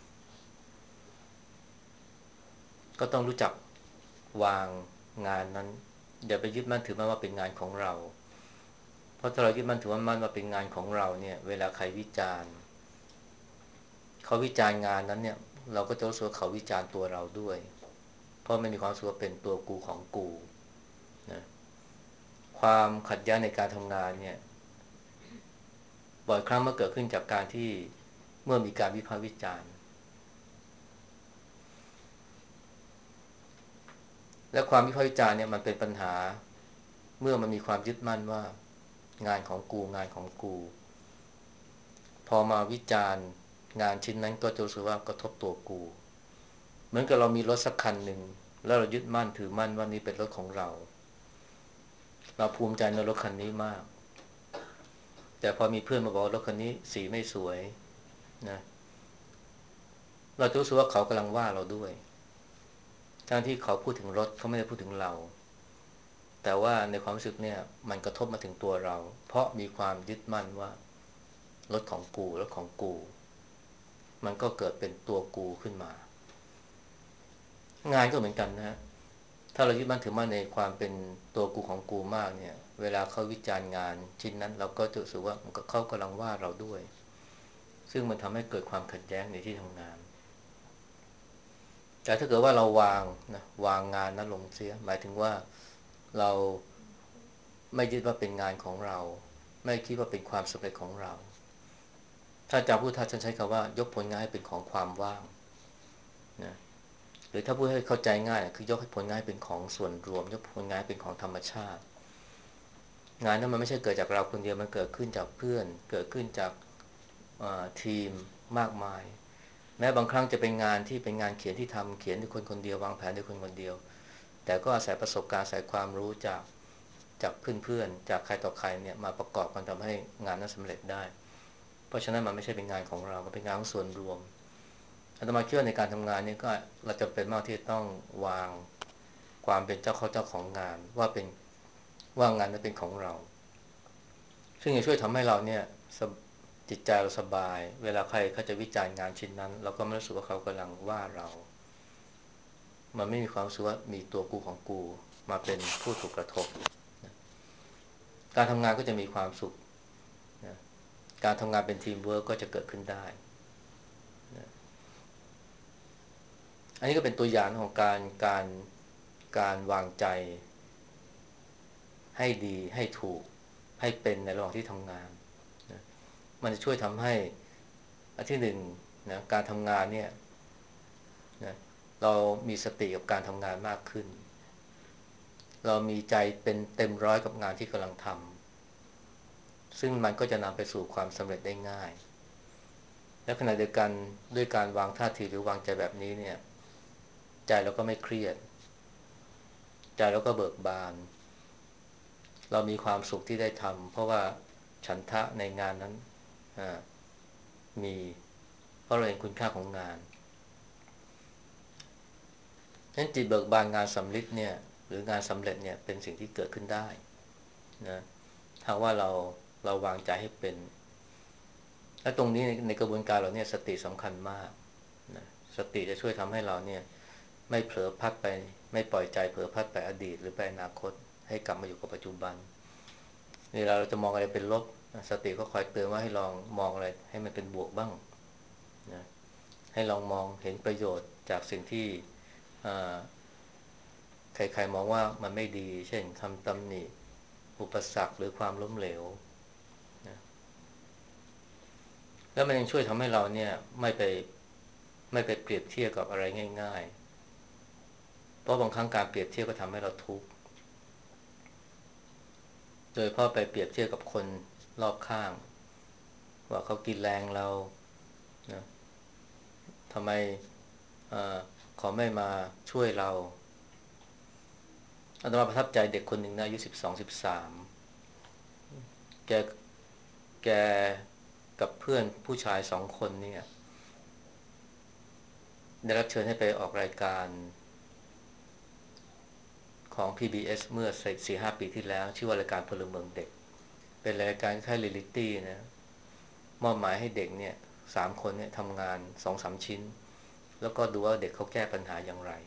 ก็ต้องรู้จักวางงานนั้นอย่าไปยึดมั่นถือมั่นว่าเป็นงานของเราเพราะถ้าเรายึดมั่นถือมั่นว่าเป็นงานของเราเนี่ยเวลาใครวิจารณ์เขาวิจารณ์งานนั้นเนี่ยเราก็จะรู้สึกว่าเขาวิจารณ์ตัวเราด้วยเพราะไม่มีความรู้สึกว่าเป็นตัวกูของกูนะความขัดแย้งในการทำงานเนี่ยบ่อยครั้งมันเกิดขึ้นจากการที่เมื่อมีการวิพากษ์วิจารณ์และความวิพากษ์วิจารณ์เนี่ยมันเป็นปัญหาเมื่อมันมีความยึดมั่นว่างานของกูงานของกูพอมาวิจารณ์งานชิ้นนั้นก็จะรู้สึกว่ากระทบตัวกูเหมือนกับเรามีรถสักคันหนึ่งแล้วเรายึดมั่นถือมั่นว่านี่เป็นรถของเราเราภูมิใจในรถคันนี้มากแต่พอมีเพื่อนมาบอกว่ารถคันนี้สีไม่สวยนะเราจะรู้สึกว่าเขากำลังว่าเราด้วยทั้งที่เขาพูดถึงรถเขาไม่ได้พูดถึงเราแต่ว่าในความรู้สึกเนี่ยมันกระทบมาถึงตัวเราเพราะมีความยึดมั่นว่ารถของกูรถของกูมันก็เกิดเป็นตัวกูขึ้นมางานก็เหมือนกันนะฮะถ้าเรายึดมั่นถือมั่นในความเป็นตัวกูของกูมากเนี่ยเวลาเขาวิจารณ์งานชิ้นนั้นเราก็จะรู้สึกว่าเขากำลังว่าเราด้วยซึ่งมันทำให้เกิดความขัดแย้งในที่ทำงานแต่ถ้าเกิดว่าเราวางนะวางงานนั้นลงเสียหมายถึงว่าเราไม่ยึดว่าเป็นงานของเราไม่คิดว่าเป็นความสำเร็จของเราถ้าอาจารย์พุทธทาสใช้คำว่ายกผลงานให้เป็นของความว่างนะหรือถ้าพูดให้เข้าใจง่ายคือยกให้ผลงานเป็นของส่วนรวมยกผลงานเป็นของธรรมชาติงานนั้นมันไม่ใช่เกิดจากเราคนเดียวมันเกิดขึ้นจากเพื่อนเกิดขึ้นจากทีมมากมายแม้บางครั้งจะเป็นงานที่เป็นงานเขียนที่ทำเขียนด้วยคนคนเดียววางแผนด้วยคนคนเดียวแต่ก็อาศัยประสบการณ์อาศัยความรู้จากจากเพื่อนๆจากใครต่อใครเนี่ยมาประกอบกันทำให้งานนั้นสำเร็จได้เพราะฉะนั้นมันไม่ใช่เป็นงานของเรามันเป็นงานของส่วนรวมอาตมาคิดว่าในการทำงานนี้ก็เราจะเป็นมากที่ต้องวางความเป็นเจ้าเข้าเจ้าของงานว่าเป็นว่างานนั้นเป็นของเราซึ่งจะช่วยทำให้เราเนี่ยจิตใจเราสบายเวลาใครเขาจะวิจารณ์งานชิ้นนั้นเราก็ไม่รู้สึกว่าเขากำลังว่าเรามันไม่มีความรู้สึกว่ามีตัวกูของกูมาเป็นผู้ถูกกระทบการทำงานก็จะมีความสุขนะการทำงานเป็นทีมเวิร์กก็จะเกิดขึ้นได้นะอันนี้ก็เป็นตัวอย่างของการการการวางใจให้ดีให้ถูกให้เป็นในระหว่างที่ทำงานนะมันจะช่วยทำให้อันที่หนึ่งนะการทำงานเนี่ยนะเรามีสติกับการทำงานมากขึ้นเรามีใจเป็นเต็มร้อยกับงานที่กำลังทำซึ่งมันก็จะนำไปสู่ความสำเร็จได้ง่ายและขณะเดียวกันด้วยการวางท่าทีหรือวางใจแบบนี้เนี่ยใจเราก็ไม่เครียดใจเราก็เบิกบานเรามีความสุขที่ได้ทำเพราะว่าฉันทะในงานนั้นมีเพราะเราเห็นคุณค่าของงานฉะนั้นจิตเบิกบานงานสำลิดเนี่ยหรืองานสำเร็จเนี่ยเป็นสิ่งที่เกิดขึ้นได้นะถ้าว่าเราเราวางใจให้เป็นและตรงนี้ในในกระบวนการเราเนี่ยสติสำคัญมากนะสติจะช่วยทำให้เราเนี่ยไม่เผลอพลัดไปไม่ปล่อยใจเผลอพลัดไปอดีตหรือไปอนาคตให้กลับมาอยู่กับปัจจุบันเวลาเราจะมองอะไรเป็นลบสติก็คอยเตือนว่าให้ลองมองอะไรให้มันเป็นบวกบ้างนะให้ลองมองเห็นประโยชน์จากสิ่งที่ใครๆมองว่ามันไม่ดีเช่นคำตำหนิอุปสรรคหรือความล้มเหลวนะแล้วมันยังช่วยทำให้เราเนี่ยไม่ไปไม่ไปเปรียบเทียบกับอะไรง่ายๆเพราะบางครั้งการเปรียบเทียบก็ทำให้เราทุกข์โดยเพราะไปเปรียบเทียบกับคนรอบข้างว่าเขากินแรงเรานะทำไมเขาไม่มาช่วยเราอาตมาประทับใจเด็กคนหนึ่งนะอายุสิบสองสิบสามแกแกกับเพื่อนผู้ชายสองคนเนี่ยได้รับเชิญให้ไปออกรายการของ พี บี เอส เมื่อสี่ห้าปีที่แล้วชื่อว่ารายการพลเมืองเด็กเป็นรายการคล้ายเรียลลิตี้นะมอบหมายให้เด็กเนี่ยสามคนเนี่ยทำงานสองสามชิ้นแล้วก็ดูว่าเด็กเขาแก้ปัญหาอย่างไร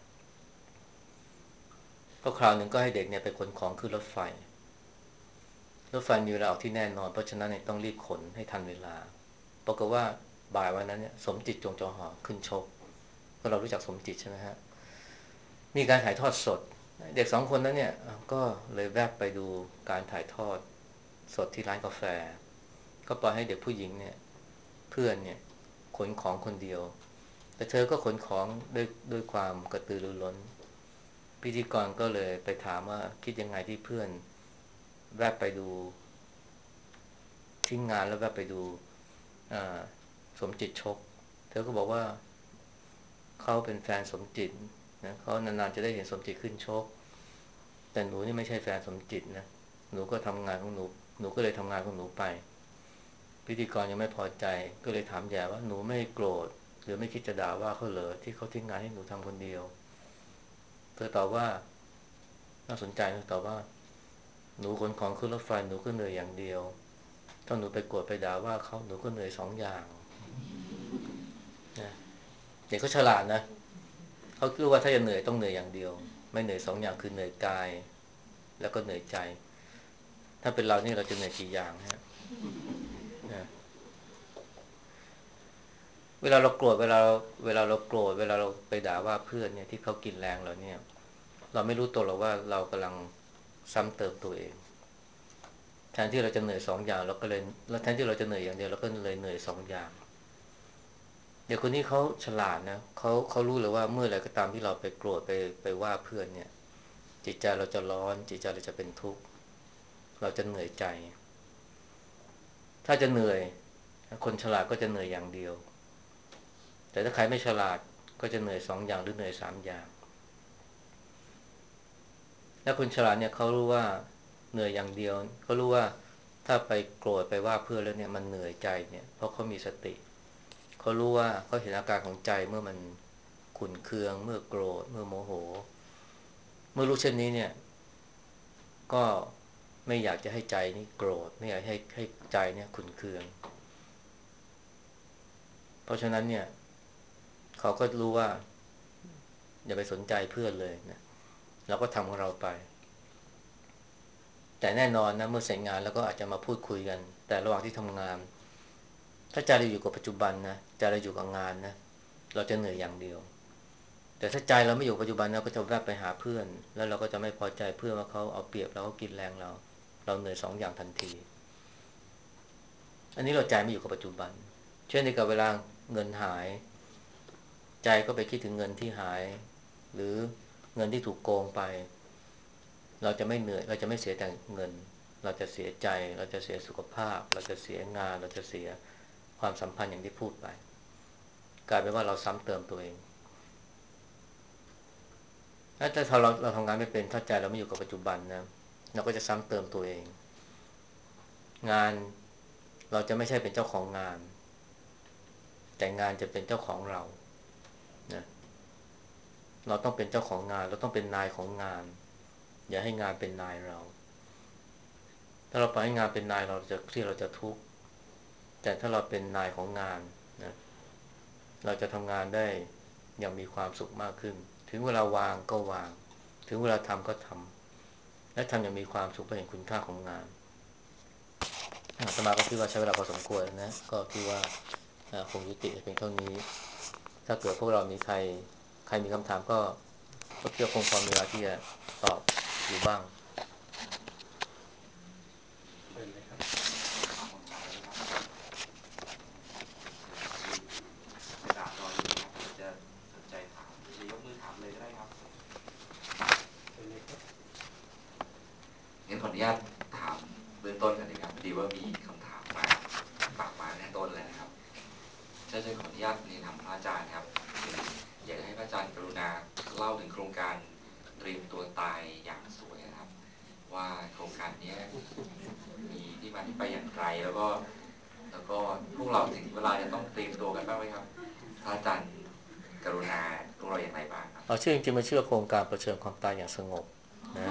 ก็คราวหนึ่งก็ให้เด็กเนี่ยไปขนของขึ้นรถไฟรถไฟมีเวลาออกที่แน่นอนเพราะฉะนั้นเนี่ยต้องรีบขนให้ทันเวลาปรากฏว่าบ่ายวันนั้นเนี่ยสมจิตจงจอหอขึ้นชกก็เรารู้จักสมจิตใช่ไหมฮะมีการถ่ายทอดสดเด็กสองคนนั้นเนี่ยก็เลยแวบไปดูการถ่ายทอดสดที่ร้านกาแฟก็ปล่อยให้เด็กผู้หญิงเนี่ยเพื่อนเนี่ยขนของคนเดียวแต่เธอก็ขนของด้วยด้วยความกระตือรือร้นพิธีกรก็เลยไปถามว่าคิดยังไงที่เพื่อนแวบไปดูทิ้งงานแล้วแวบไปดูสมจิตชกเธอก็บอกว่าเขาเป็นแฟนสมจิตนะเขานานๆจะได้เห็นสมจิตขึ้นชกแต่หนูนี่ไม่ใช่แฟนสมจิตนะหนูก็ทำงานของหนูหนูก็เลยทำงานของหนูไปพิธีกรยังไม่พอใจก็เลยถามแย่ว่าหนูไม่โกรธหรือไม่คิดจะด่าว่าเขาเหรอที่เขาทิ้งงานให้หนูทำคนเดียวเธอตอบว่าน่าสนใจนะตอบว่าหนูขนของขึ้นรถไฟหนูก็เหนื่อยอย่างเดียวถ้าหนูไปโกรธไปด่าว่าเขาหนูก็เหนื่อยสองอย่างนะเด็กเขาฉลาดนะเขาคิดว่าถ้าจะเหนื่อยต้องเหนื่อยอย่างเดียวไม่เหนื่อยสองอย่างคือเหนื่อยกายแล้วก็เหนื่อยใจถ้าเป็นเรานี่เราจะเหนื่อยกี่อย่างฮะนะเวลาเราโกรธเวลาเวลาเราโกรธเวลาเราไปด่าว่าเพื่อนเนี่ยที่เขากินแรงเราเนี่ยเราไม่รู้ตัวหรอกว่าเรากำลังซ้ำเติมตัวเองแทนที่เราจะเหนื่อยสองอย่างเราก็เลยแล้วแทนที่เราจะเหนื่อยอย่างเดียวเราก็เลยเหนื่อยสองอย่างเดี๋ยวคนนี้เขาฉลาดนะเขาเขารู้เลยว่าเมื่อไรก็ตามที่เราไปโกรธไปไปว่าเพื่อนเนี่ยจิตใจเราจะร้อนจิตใจเราจะเป็นทุกข์เราจะเหนื่อยใจถ้าจะเหนื่อยคนฉลาดก็จะเหนื่อยอย่างเดียวแต่ถ้าใครไม่ฉลาดก็จะเหนื่อยสองอย่างหรือเหนื่อยสามอย่างและคนฉลาดเนี่ยเขารู้ว่าเหนื่อยอย่างเดียวเขารู้ว่าถ้าไปโกรธไปว่าเพื่อนแล้วเนี่ยมันเหนื่อยใจเนี่ยเพราะเขามีสติเขารู้ว่าเขาเห็นอาการของใจเมื่อมันขุ่นเคืองเมื่อโกรธเมื่อโมโหเมื่อรู้เช่นนี้เนี่ยก็ไม่อยากจะให้ใจนี่โกรธไม่อยากให้ให้ใจเนี่ยขุ่นเคืองเพราะฉะนั้นเนี่ยเขาก็รู้ว่าอย่าไปสนใจเพื่อนเลยนะเราก็ทำของเราไปแต่แน่นอนนะเมื่อเสร็จงานแล้วก็อาจจะมาพูดคุยกันแต่ระหว่างที่ทำงานถ้าใจเราอยู่กับปัจจุบันนะใจเราอยู่กับงานนะเราจะเหนื่อยอย่างเดียวแต่ถ้าใจเราไม่อยู่ปัจจุบันเราก็จะแวบไปหาเพื่อนแล้วเราก็จะไม่พอใจเพื่อนว่าเขาเอาเปรียบเราเขากินแรงเราเราเหนื่อยสองอย่างทันทีอันนี้เราใจไม่อยู่กับปัจจุบันเช่นในกับเวลาเงินหายใจก็ไปคิดถึงเงินที่หายหรือเงินที่ถูกโกงไปเราจะไม่เหนื่อยเราจะไม่เสียแต่เงินเราจะเสียใจเราจะเสียสุขภาพเราจะเสียงานเราจะเสียความสัมพันธ์อย่างที่พูดไปกลายเป็นว่าเราซ้ำเติมตัวเองถ้าถ้าเราเราทำงานไม่เป็นถ้าใจเราไม่อยู่กับปัจจุบันนะเราก็จะซ้ำเติมตัวเองงานเราจะไม่ใช่เป็นเจ้าของงานแต่งานจะเป็นเจ้าของเรานะเราต้องเป็นเจ้าของงานเราต้องเป็นนายของงานอย่าให้งานเป็นนายเราถ้าเราปล่อยให้งานเป็นนายเราจะเครียดเราจะทุกข์แต่ถ้าเราเป็นนายของงานนะเราจะทำงานได้อย่างมีความสุขมากขึ้นถึงเวลาวางก็วางถึงเวลาทำก็ทำและทำอย่างมีความสุขและเห็นคุณค่าของงานอาตมาก็คิดว่าใช้เวลาพอสมควรนะก็คิดว่าคงยุติเพียงเท่านี้ถ้าเกิดพวกเรามีใครใครมีคำถามก็ก็เกี่ยวคงพอมีเวลาที่จะตอบอยู่บ้างเชิญเลยครับกระดาษรออยู่นะครับจะสนใจถามจะยกมือถามเลยก็ได้ครับเชิญเลยครับงั้นขออนุญาตถามเบื้องต้นกันนะครับพอดีว่ามีคำถามมาฝากมาในต้นเลยนะครับจะจะขออนุญาตเรียนถามพระอาจารย์ครับอยากให้พระอาจารย์กรุณาเล่าถึงโครงการเตรียมตัวตายอย่างสวยนะครับว่าโครงการนี้มีที่มาที่ไปอย่างไรแล้วก็แล้วก็พวกเราถึงเวลาจะต้องเตรียมตัวกันบ้างไหมครับพระอาจารย์กรุณาพวกเราอย่างไรบ้างครับเอาชื่อจริงๆมันชื่อโครงการเผชิญความตายอย่างสงบนะ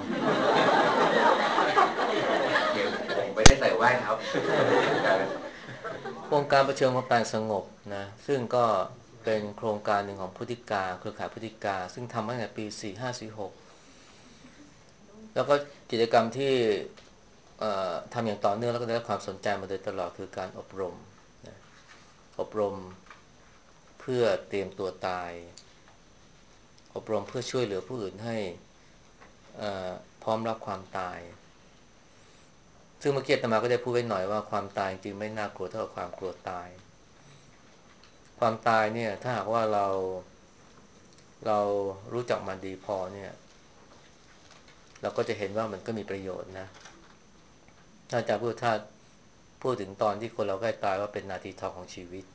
เดี๋ยวผมไม่ได้ใส่แว่นครับโครงการเผชิญความตายสงบนะซึ่งก็เป็นโครงการหนึ่งของพุทธิกาเครือข่ายพุทธิกาซึ่งทำมาตั้งแต่ปีสี่ห้าสี่หกแล้วก็กิจกรรมที่ทำอย่างต่อเนื่องแล้วก็ได้รับความสนใจมาโดยตลอดคือการอบรมนะอบรมเพื่อเตรียมตัวตายอบรมเพื่อช่วยเหลือผู้อื่นให้พร้อมรับความตายซึ่งเมื่อกี้อาตมาก็ได้พูดไว้หน่อยว่าความตายจริงไม่น่ากลัวเท่ากับความกลัวตายความตายเนี่ยถ้าหากว่าเราเรารู้จักมันดีพอเนี่ยเราก็จะเห็นว่ามันก็มีประโยชน์นะถ้าจะพูดถ้าพูดถึงตอนที่คนเราใกล้ตายว่าเป็นนาทีทองของชีวิต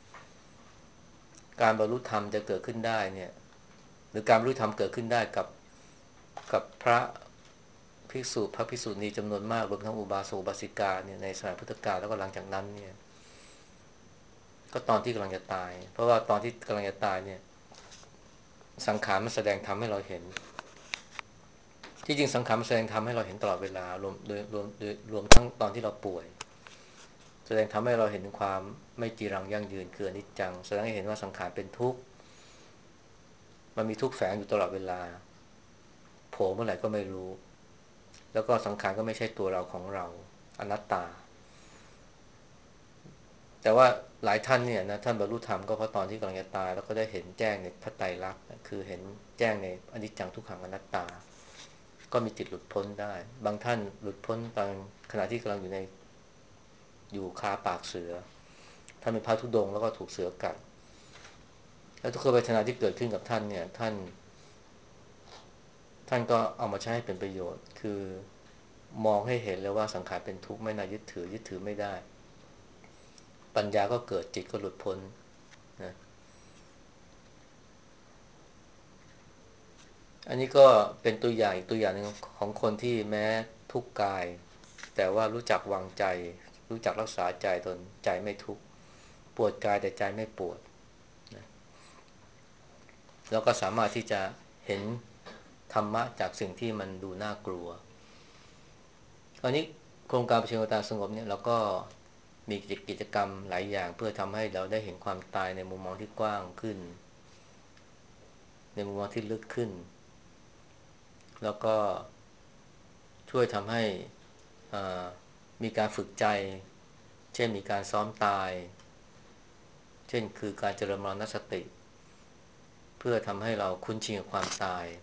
การบรรลุธรรมจะเกิดขึ้นได้เนี่ยหรือการบรรลุธรรมเกิดขึ้นได้กับกับพระภิกษุพระภิกษุณีจำนวนมากรวมทั้งอุบาสกอุบาสิกาเนี่ยในสมัยพุทธกาลแล้วก็หลังจากนั้นเนี่ยก็ตอนที่กำลังจะตายเพราะว่าตอนที่กำลังจะตายเนี่ยสังขารมันแสดงธรรมให้เราเห็นที่จริงสังขารมันแสดงธรรมให้เราเห็นตลอดเวลารวมโดยรวมโดยรวมทั้งตอนที่เราป่วยแสดงทำให้เราเห็นความไม่จีรังยั่งยืนคืออนิจจังแสดงให้เห็นว่าสังขารเป็นทุกข์มันมีทุกข์แฝงอยู่ตลอดเวลาโผล่เมื่อไหร่ก็ไม่รู้แล้วก็สังขารก็ไม่ใช่ตัวเราของเราอนัตตาแต่ว่าหลายท่านเนี่ยนะท่านบรรลุธรรมก็เพราะตอนที่กำลังจะตายแล้วก็ได้เห็นแจ้งในพระไตรลักษณ์คือเห็นแจ้งในอนิจจังทุกขังอนัตตาก็มีจิตหลุดพ้นได้บางท่านหลุดพ้นตอนขณะที่กำลังอยู่ในอยู่คาปากเสือท่านเป็นพระธุดงค์แล้วก็ถูกเสือกัดแล้วทุกขเวทนาที่เกิดขึ้นกับท่านเนี่ยท่านท่านก็เอามาใช้ให้เป็นประโยชน์คือมองให้เห็นเลยว่าสังขารเป็นทุกข์ไม่น่ายึดถือยึดถือไม่ได้ปัญญาก็เกิดจิตก็หลุดพ้นนะอันนี้ก็เป็นตัวอย่างอีกตัวอย่างหนึ่งของคนที่แม้ทุกข์กายแต่ว่ารู้จักวางใจรู้จักรักษาใจตนใจไม่ทุกข์ปวดกายแต่ใจไม่ปวดนะแล้วก็สามารถที่จะเห็นธรรมะจากสิ่งที่มันดูน่ากลัวตอนนี้โครงการประชาธิปไตยสงบเนี่ยเราก็มีกิจกรรมหลายอย่างเพื่อทำให้เราได้เห็นความตายในมุมมองที่กว้างขึ้นในมุมมองที่ลึกขึ้นแล้วก็ช่วยทำให้มีการฝึกใจเช่นมีการซ้อมตายเช่นคือการเจริญมรณสติเพื่อทำให้เราคุ้นชินกับความตาย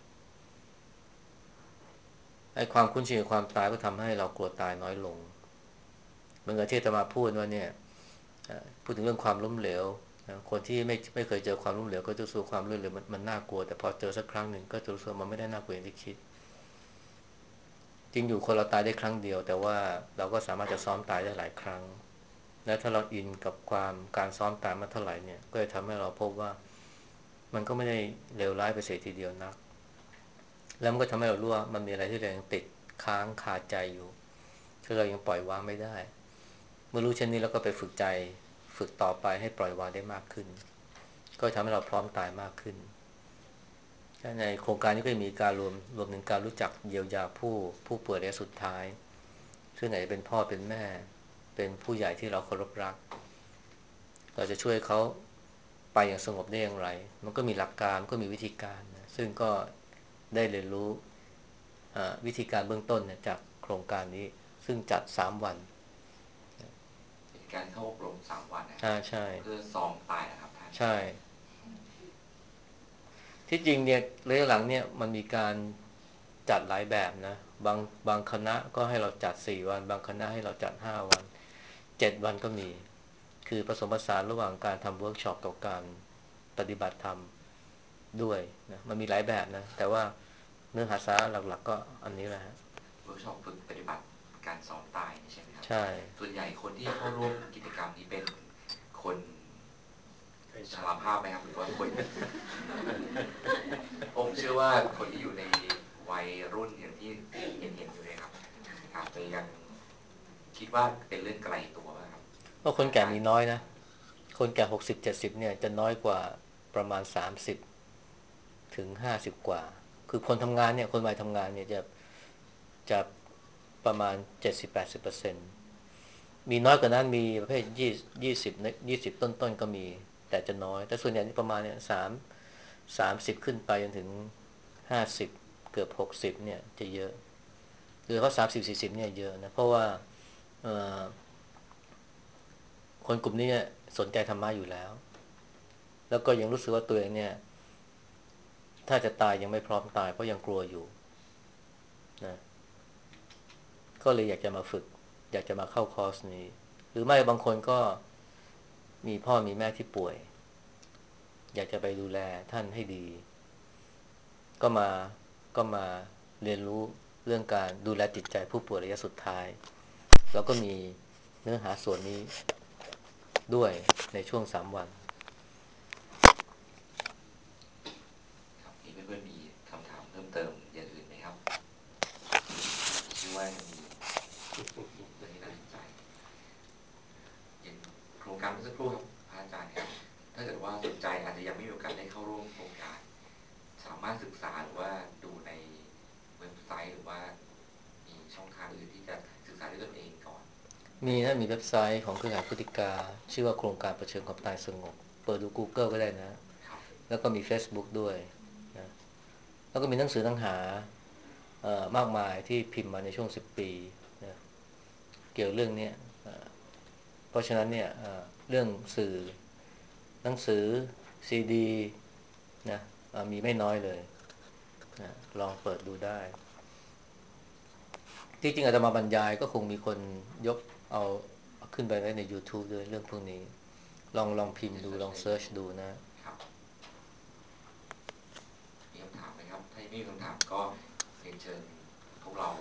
ไอ้ความคุ้นชินกับความตายก็ทำให้เรากลัวตายน้อยลงเหมือนกับที่อาตมาพูดว่าเนี่ยพูดถึงเรื่องความล้มเหลวคนที่ไม่ไม่เคยเจอความล้มเหลวก็จะรู้สึกความล้มเหลวมันมันน่ากลัวแต่พอเจอสักครั้งหนึ่งก็จะรู้สึกมันไม่ได้น่ากลัวอย่างที่คิดจริงอยู่คนเราตายได้ครั้งเดียวแต่ว่าเราก็สามารถจะซ้อมตายได้หลายครั้งและถ้าเราอินกับความการซ้อมตายมาเท่าไหร่เนี่ยก็จะทำให้เราพบว่ามันก็ไม่ได้เลวร้ายไปเสียทีเดียวนักแล้วมันก็ทำให้เรารู้ว่ามันมีอะไรที่เรายังติดค้างคาใจอยู่ที่เรายังปล่อยวางไม่ได้เมื่อรู้เช่นนี้แล้วก็ไปฝึกใจฝึกต่อไปให้ปล่อยวางได้มากขึ้นก็ทำให้เราพร้อมตายมากขึ้นในโครงการนี้ก็มีการรวมรวมถึงการรู้จักเยียวยาผู้ผู้ป่วยระยะสุดท้ายซึ่งไหนจะเป็นพ่อเป็นแม่เป็นผู้ใหญ่ที่เราเคารพรักเราจะช่วยเขาไปอย่างสงบได้อย่างไรมันก็มีหลักการก็มีวิธีการนะซึ่งก็ได้เรียนรู้วิธีการเบื้องต้นจากโครงการนี้ซึ่งจัดสามวันเป็นการเข้าอบรมสามวันนะครัอ่าใช่เพื่อซ้อมตายนะครับท่านใช่ที่จริงเนี่ยระยะหลังเนี่ยมันมีการจัดหลายแบบนะบางบางคณะก็ให้เราจัดสี่วันบางคณะให้เราจัดห้าวันเจ็ดวันก็มีคือผสมผสานระหว่างการทำเวิร์กช็อปกับการปฏิบัติธรรมด้วยนะมันมีหลายแบบนะแต่ว่าเนื้อหาสาระหลักๆก็อันนี้แหละฮะเวิร์กช็อปฝึกปฏิบัติการซ้อมตายใช่ไหมครับใช่ส่วนใหญ่คนที่เข้าร่วมกิจกรรมนี้เป็นคนชราภาพไหมครับหรือว่าคนผมเชื่อว่าคนที่อยู่ในวัยรุ่นอย่างที่เห็นเห็นอยู่เลยครับอาจจะยังคิดว่าเป็นเรื่องไกลตัวครับเพราะคนแก่มีน้อยนะคนแก่หกสิบเจ็ดสิบเนี่ยจะน้อยกว่าประมาณสามสิบถึงห้าสิบกว่าคือคนทำงานเนี่ยคนวัยทำงานเนี่ยจะจะประมาณเจ็ดสิบถึงแปดสิบเปอร์เซ็นต์มีน้อยกว่านั้นมีประเภทยี่ยี่สิบยี่สิบต้นๆก็มีแต่จะน้อยแต่ส่วนใหญ่นี่ประมาณเนี่ยสามสามสิบขึ้นไปจนถึงห้าสิบเกือบหกสิบเนี่ยจะเยอะหรือเขาสามสิบสี่สิบเนี่ยเยอะนะเพราะว่าคนกลุ่มนี้สนใจธรรมะอยู่แล้วแล้วก็ยังรู้สึกว่าตัวเองเนี่ยถ้าจะตายยังไม่พร้อมตายเพราะยังกลัวอยู่นะก็เลยอยากจะมาฝึกอยากจะมาเข้าคอร์สนี้หรือไม่บางคนก็มีพ่อมีแม่ที่ป่วยอยากจะไปดูแลท่านให้ดีก็มาก็มาเรียนรู้เรื่องการดูแลจิตใจผู้ป่วยระยะสุดท้ายแล้วก็มีเนื้อหาส่วนนี้ด้วยในช่วงสามวันครับมีเพื่อนๆมีคำถามเพิ่มเติมอย่างอื่นไหมครับคิดว่าจะมีเรื่องที่น่าสนใจอย่างโครงการเมื่อสักครู่ครับพระอาจารย์ครับถ้าเกิดว่าสนใจอาจจะยังไม่มีโอกาสได้เข้าร่วมโครงการสามารถศึกษาหรือว่าดูในเว็บไซต์หรือว่ามีช่องทางอื่นที่จะศึกษาด้วยตนเองก่อนมีนะมีเว็บไซต์ของเครือข่ายพุทธิกาชื่อว่าโครงการเผชิญความตายสงบเปิดดู กูเกิล ก็ได้นะแล้วก็มี เฟซบุ๊ก ด้วยนะแล้วก็มีหนังสือหนังหามากมายที่พิมพ์มาในช่วงสิบปีนะเกี่ยวเรื่องนี้เพราะฉะนั้นเนี่ยเรื่องสื่อหนังสือซีดีนะมีไม่น้อยเลยนะลองเปิดดูได้ที่จริงอาตมาบรรยายก็คงมีคนยกเอาขึ้นไปไว้ใน ยูทูบ ด้วยเรื่องพวกนี้ลองลองพิมพ์ดูลองเซิร์ชดูนะมีคำถามไหมครับถ้าไม่มีคำถามก็เรียนเชิญพวกเรา